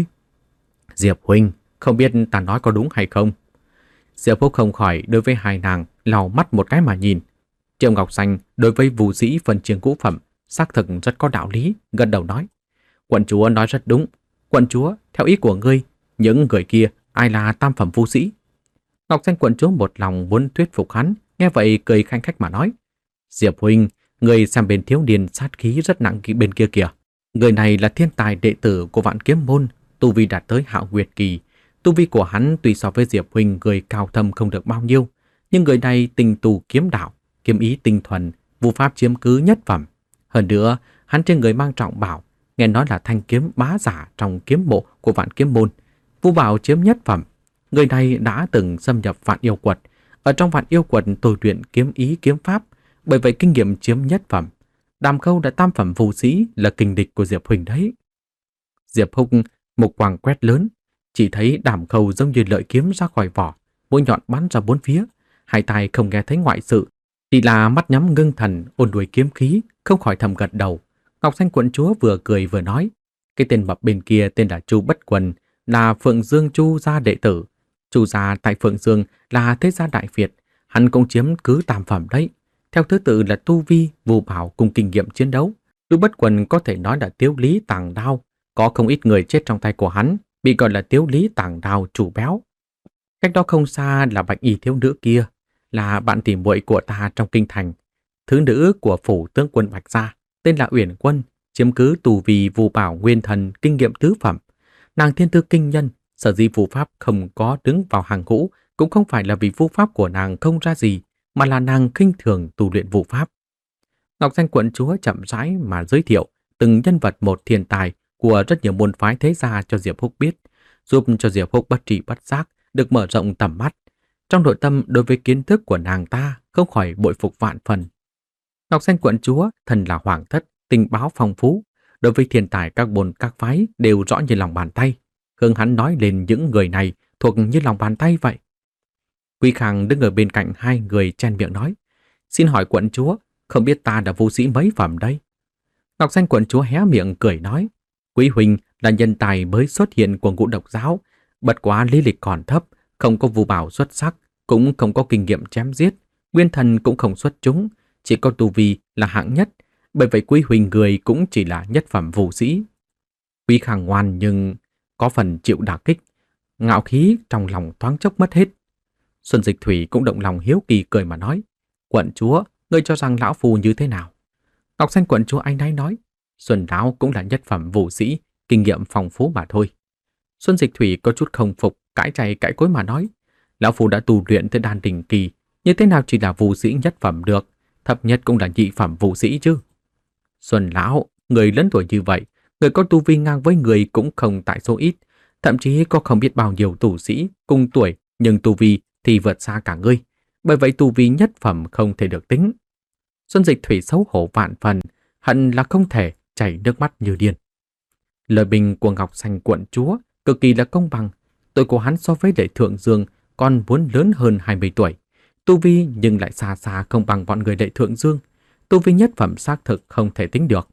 Diệp huynh, không biết ta nói có đúng hay không? Diệp Húc không khỏi đối với hai nàng lau mắt một cái mà nhìn. Triệu Ngọc Xanh đối với vu sĩ phần chia ngũ phẩm xác thực rất có đạo lý, gật đầu nói: Quận chúa nói rất đúng. Quận chúa, theo ý của ngươi, những người kia ai là tam phẩm vu sĩ? Ngọc Xanh quận chúa một lòng muốn thuyết phục hắn, nghe vậy cười khanh khách mà nói: Diệp huynh, người xem bên thiếu niên sát khí rất nặng bên kia kìa. Người này là thiên tài đệ tử của Vạn Kiếm môn, tu vi đạt tới Hạo Nguyệt kỳ. Tu vi của hắn tuy so với Diệp huynh người cao thâm không được bao nhiêu, nhưng người này tinh tu kiếm đạo, kiếm ý tinh thuần, vu pháp chiếm cứ nhất phẩm. Hơn nữa, hắn trên người mang trọng bảo, nghe nói là thanh kiếm bá giả trong kiếm bộ của Vạn Kiếm môn, vu bảo chiếm nhất phẩm. Người này đã từng xâm nhập Vạn Yêu Quật, ở trong Vạn Yêu Quật tôi luyện kiếm ý kiếm pháp, bởi vậy kinh nghiệm chiếm nhất phẩm. Đàm Khâu đã tam phẩm phù sĩ, là kình địch của Diệp huynh đấy. Diệp Húc mục quang quét lớn, chỉ thấy Đàm Khâu giống như lợi kiếm ra khỏi vỏ, mũi nhọn bắn ra bốn phía, hai tai không nghe thấy ngoại sự, chỉ là mắt nhắm ngưng thần ôn đuổi kiếm khí, không khỏi thầm gật đầu. Ngọc Xanh quận chúa vừa cười vừa nói: Cái tên mập bên kia tên là Chu Bất Quần, là Phượng Dương Chu gia đệ tử. Chu gia tại Phượng Dương là thế gia đại Việt, hắn cũng chiếm cứ tam phẩm đấy. Theo thứ tự là tu vi, vu bảo cùng kinh nghiệm chiến đấu. Chu Bất Quần có thể nói là Tiếu Lý Tàng Đao, có không ít người chết trong tay của hắn, bị gọi là Tiếu Lý Tàng Đao chủ béo. Cách đó không xa là Bạch Y thiếu nữ kia, là bạn tỉ muội của ta trong kinh thành, thứ nữ của phủ tướng quân Bạch gia, tên là Uyển Quân, chiếm cứ tu vi, vu bảo, nguyên thần, kinh nghiệm tứ phẩm. Nàng thiên tư kinh nhân, sở dĩ vu pháp không có đứng vào hàng ngũ cũng không phải là vì vu pháp của nàng không ra gì, mà là nàng khinh thường tu luyện vu pháp. Ngọc Xanh quận chúa chậm rãi mà giới thiệu từng nhân vật một thiên tài của rất nhiều môn phái thế gia cho Diệp Húc biết, giúp cho Diệp Húc bất tri bất giác được mở rộng tầm mắt. Trong nội tâm đối với kiến thức của nàng ta không khỏi bội phục vạn phần. Ngọc Xanh quận chúa thần là hoàng thất, tình báo phong phú, đối với thiên tài các môn các phái đều rõ như lòng bàn tay. Hương hắn nói lên những người này thuộc như lòng bàn tay vậy. Quý Khang đứng ở bên cạnh hai người chen miệng nói, xin hỏi quận chúa, không biết ta đã vô sĩ mấy phẩm đây? Ngọc Xanh quận chúa hé miệng cười nói, Quý huynh là nhân tài mới xuất hiện của ngũ độc giáo, bật quá lý lịch còn thấp, không có vu bảo xuất sắc, cũng không có kinh nghiệm chém giết, nguyên thần cũng không xuất chúng, chỉ có tu vi là hạng nhất, bởi vậy Quý huynh người cũng chỉ là nhất phẩm vũ sĩ. Quý Khang ngoan nhưng có phần chịu đả kích, ngạo khí trong lòng thoáng chốc mất hết. Xuân Dịch Thủy cũng động lòng hiếu kỳ cười mà nói, quận chúa, ngươi cho rằng lão phù như thế nào? Ngọc Xanh quận chúa anh ấy nói, Xuân lão cũng là nhất phẩm vũ sĩ, kinh nghiệm phong phú mà thôi. Xuân Dịch Thủy có chút không phục, cãi chạy cãi cối mà nói, lão phù đã tu luyện tới đan đỉnh kỳ, như thế nào chỉ là vũ sĩ nhất phẩm được, thấp nhất cũng là nhị phẩm vũ sĩ chứ. Xuân lão, người lớn tuổi như vậy, người có tu vi ngang với người cũng không tại số ít, thậm chí có không biết bao nhiêu tu sĩ cùng tuổi nhưng tu vi thì vượt xa cả ngươi, bởi vậy tu vi nhất phẩm không thể được tính. Xuân Dịch Thủy xấu hổ vạn phần, hận là không thể chảy nước mắt như điên. Lời bình của Ngọc Xanh quận chúa cực kỳ là công bằng, tuổi của hắn so với Lệ Thượng Dương còn muốn lớn hơn hai mươi tuổi, tu vi nhưng lại xa xa không bằng bọn người Lệ Thượng Dương, tu vi nhất phẩm xác thực không thể tính được.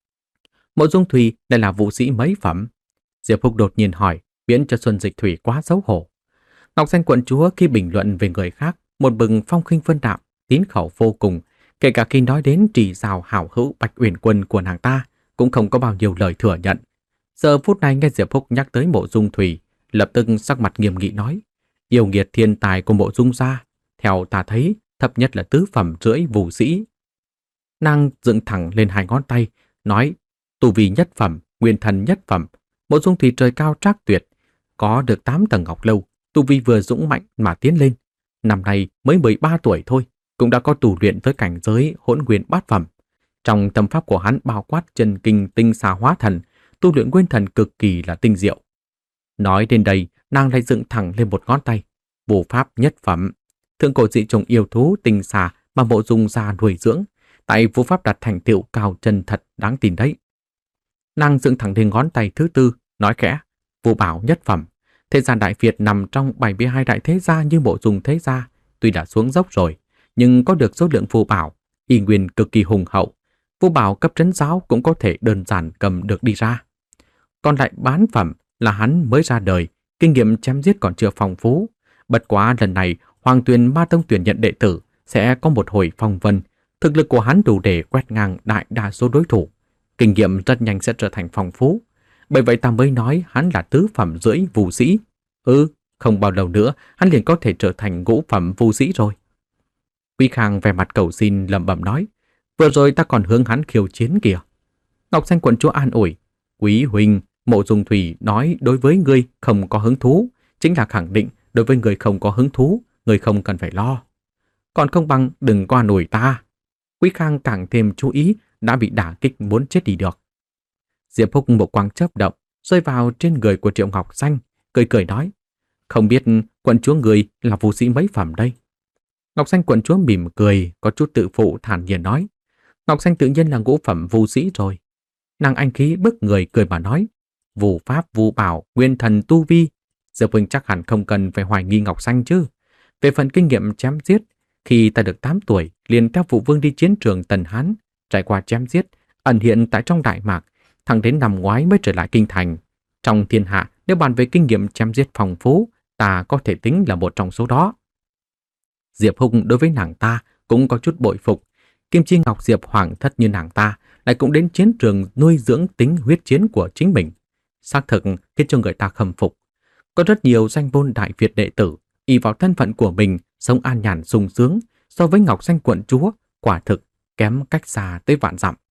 Mộ Dung Thùy lại là vũ sĩ mấy phẩm? Diệp Húc đột nhiên hỏi, biến cho Xuân Dịch Thủy quá xấu hổ. Ngọc Xanh quận chúa khi bình luận về người khác, một bừng phong khinh vân đạm, tín khẩu vô cùng, kể cả khi nói đến trì rào hảo hữu Bạch Uyển Quân của nàng ta, cũng không có bao nhiêu lời thừa nhận. Giờ phút này nghe Diệp Húc nhắc tới Mộ Dung Thùy, lập tức sắc mặt nghiêm nghị nói, yêu nghiệt thiên tài của Mộ Dung gia, theo ta thấy thấp nhất là tứ phẩm rưỡi vũ sĩ. Nàng dựng thẳng lên hai ngón tay, nói, tu vi nhất phẩm, nguyên thần nhất phẩm, Mộ Dung Thùy trời cao trác tuyệt, có được tám tầng ngọc lâu, tu vi vừa dũng mạnh mà tiến lên. Năm nay mới mười ba tuổi thôi, cũng đã có tu luyện tới cảnh giới hỗn nguyên bát phẩm. Trong tâm pháp của hắn bao quát chân kinh tinh xà hóa thần, tu luyện nguyên thần cực kỳ là tinh diệu. Nói đến đây, nàng lại dựng thẳng lên một ngón tay, bổ pháp nhất phẩm. Thượng cổ dị trùng yêu thú tinh xà mà Mộ Dung gia nuôi dưỡng, tại vô pháp đạt thành tựu cao chân thật đáng tin đấy. Nàng dựng thẳng lên ngón tay thứ tư, nói khẽ, vô bảo nhất phẩm. Thế gian Đại Việt nằm trong bảy mươi hai đại thế gia như Mộ Dung thế gia, tuy đã xuống dốc rồi, nhưng có được số lượng phù bảo, y nguyên cực kỳ hùng hậu. Phù bảo cấp trấn giáo cũng có thể đơn giản cầm được đi ra. Còn lại bán phẩm là hắn mới ra đời, kinh nghiệm chém giết còn chưa phong phú. Bất quá lần này, Hoàng Tuyền Ma Tông tuyển nhận đệ tử sẽ có một hồi phong vân. Thực lực của hắn đủ để quét ngang đại đa số đối thủ. Kinh nghiệm rất nhanh sẽ trở thành phong phú. Bởi vậy ta mới nói hắn là tứ phẩm rưỡi vũ sĩ. Ừ, không bao lâu nữa hắn liền có thể trở thành ngũ phẩm vũ sĩ rồi. Quý Khang vẻ mặt cầu xin lẩm bẩm nói, vừa rồi ta còn hướng hắn khiêu chiến kìa. Ngọc Xanh quận chúa an ủi, Quý huynh, Mộ Dung Thủy nói đối với ngươi không có hứng thú, chính là khẳng định đối với người không có hứng thú, người không cần phải lo. Còn không bằng đừng có an ủi ta. Quý Khang càng thêm chú ý, đã bị đả kích muốn chết đi được. Diệp Húc một quang chớp động, rơi vào trên người của Triệu Ngọc Xanh, cười cười nói, không biết quận chúa người là vũ sĩ mấy phẩm đây? Ngọc Xanh quận chúa mỉm cười, có chút tự phụ thản nhiên nói, Ngọc Xanh tự nhiên là ngũ phẩm vũ sĩ rồi. Nàng anh khí bức người cười mà nói, vũ pháp, vũ bảo, nguyên thần tu vi, Diệp huynh chắc hẳn không cần phải hoài nghi Ngọc Xanh chứ. Về phần kinh nghiệm chém giết, khi ta được tám tuổi, liền theo phụ vương đi chiến trường Tần Hán, trải qua chém giết, ẩn hiện tại trong Đại Mạc, thẳng đến năm ngoái mới trở lại kinh thành. Trong thiên hạ, nếu bàn về kinh nghiệm chém giết phong phú, ta có thể tính là một trong số đó. Diệp Húc đối với nàng ta cũng có chút bội phục. Kim Chi Ngọc Diệp hoàng thất như nàng ta lại cũng đến chiến trường nuôi dưỡng tính huyết chiến của chính mình. Xác thực khiến cho người ta khâm phục. Có rất nhiều danh môn Đại Việt đệ tử ỷ vào thân phận của mình sống an nhàn sung sướng, so với Ngọc Xanh quận chúa quả thực kém cách xa tới vạn dặm.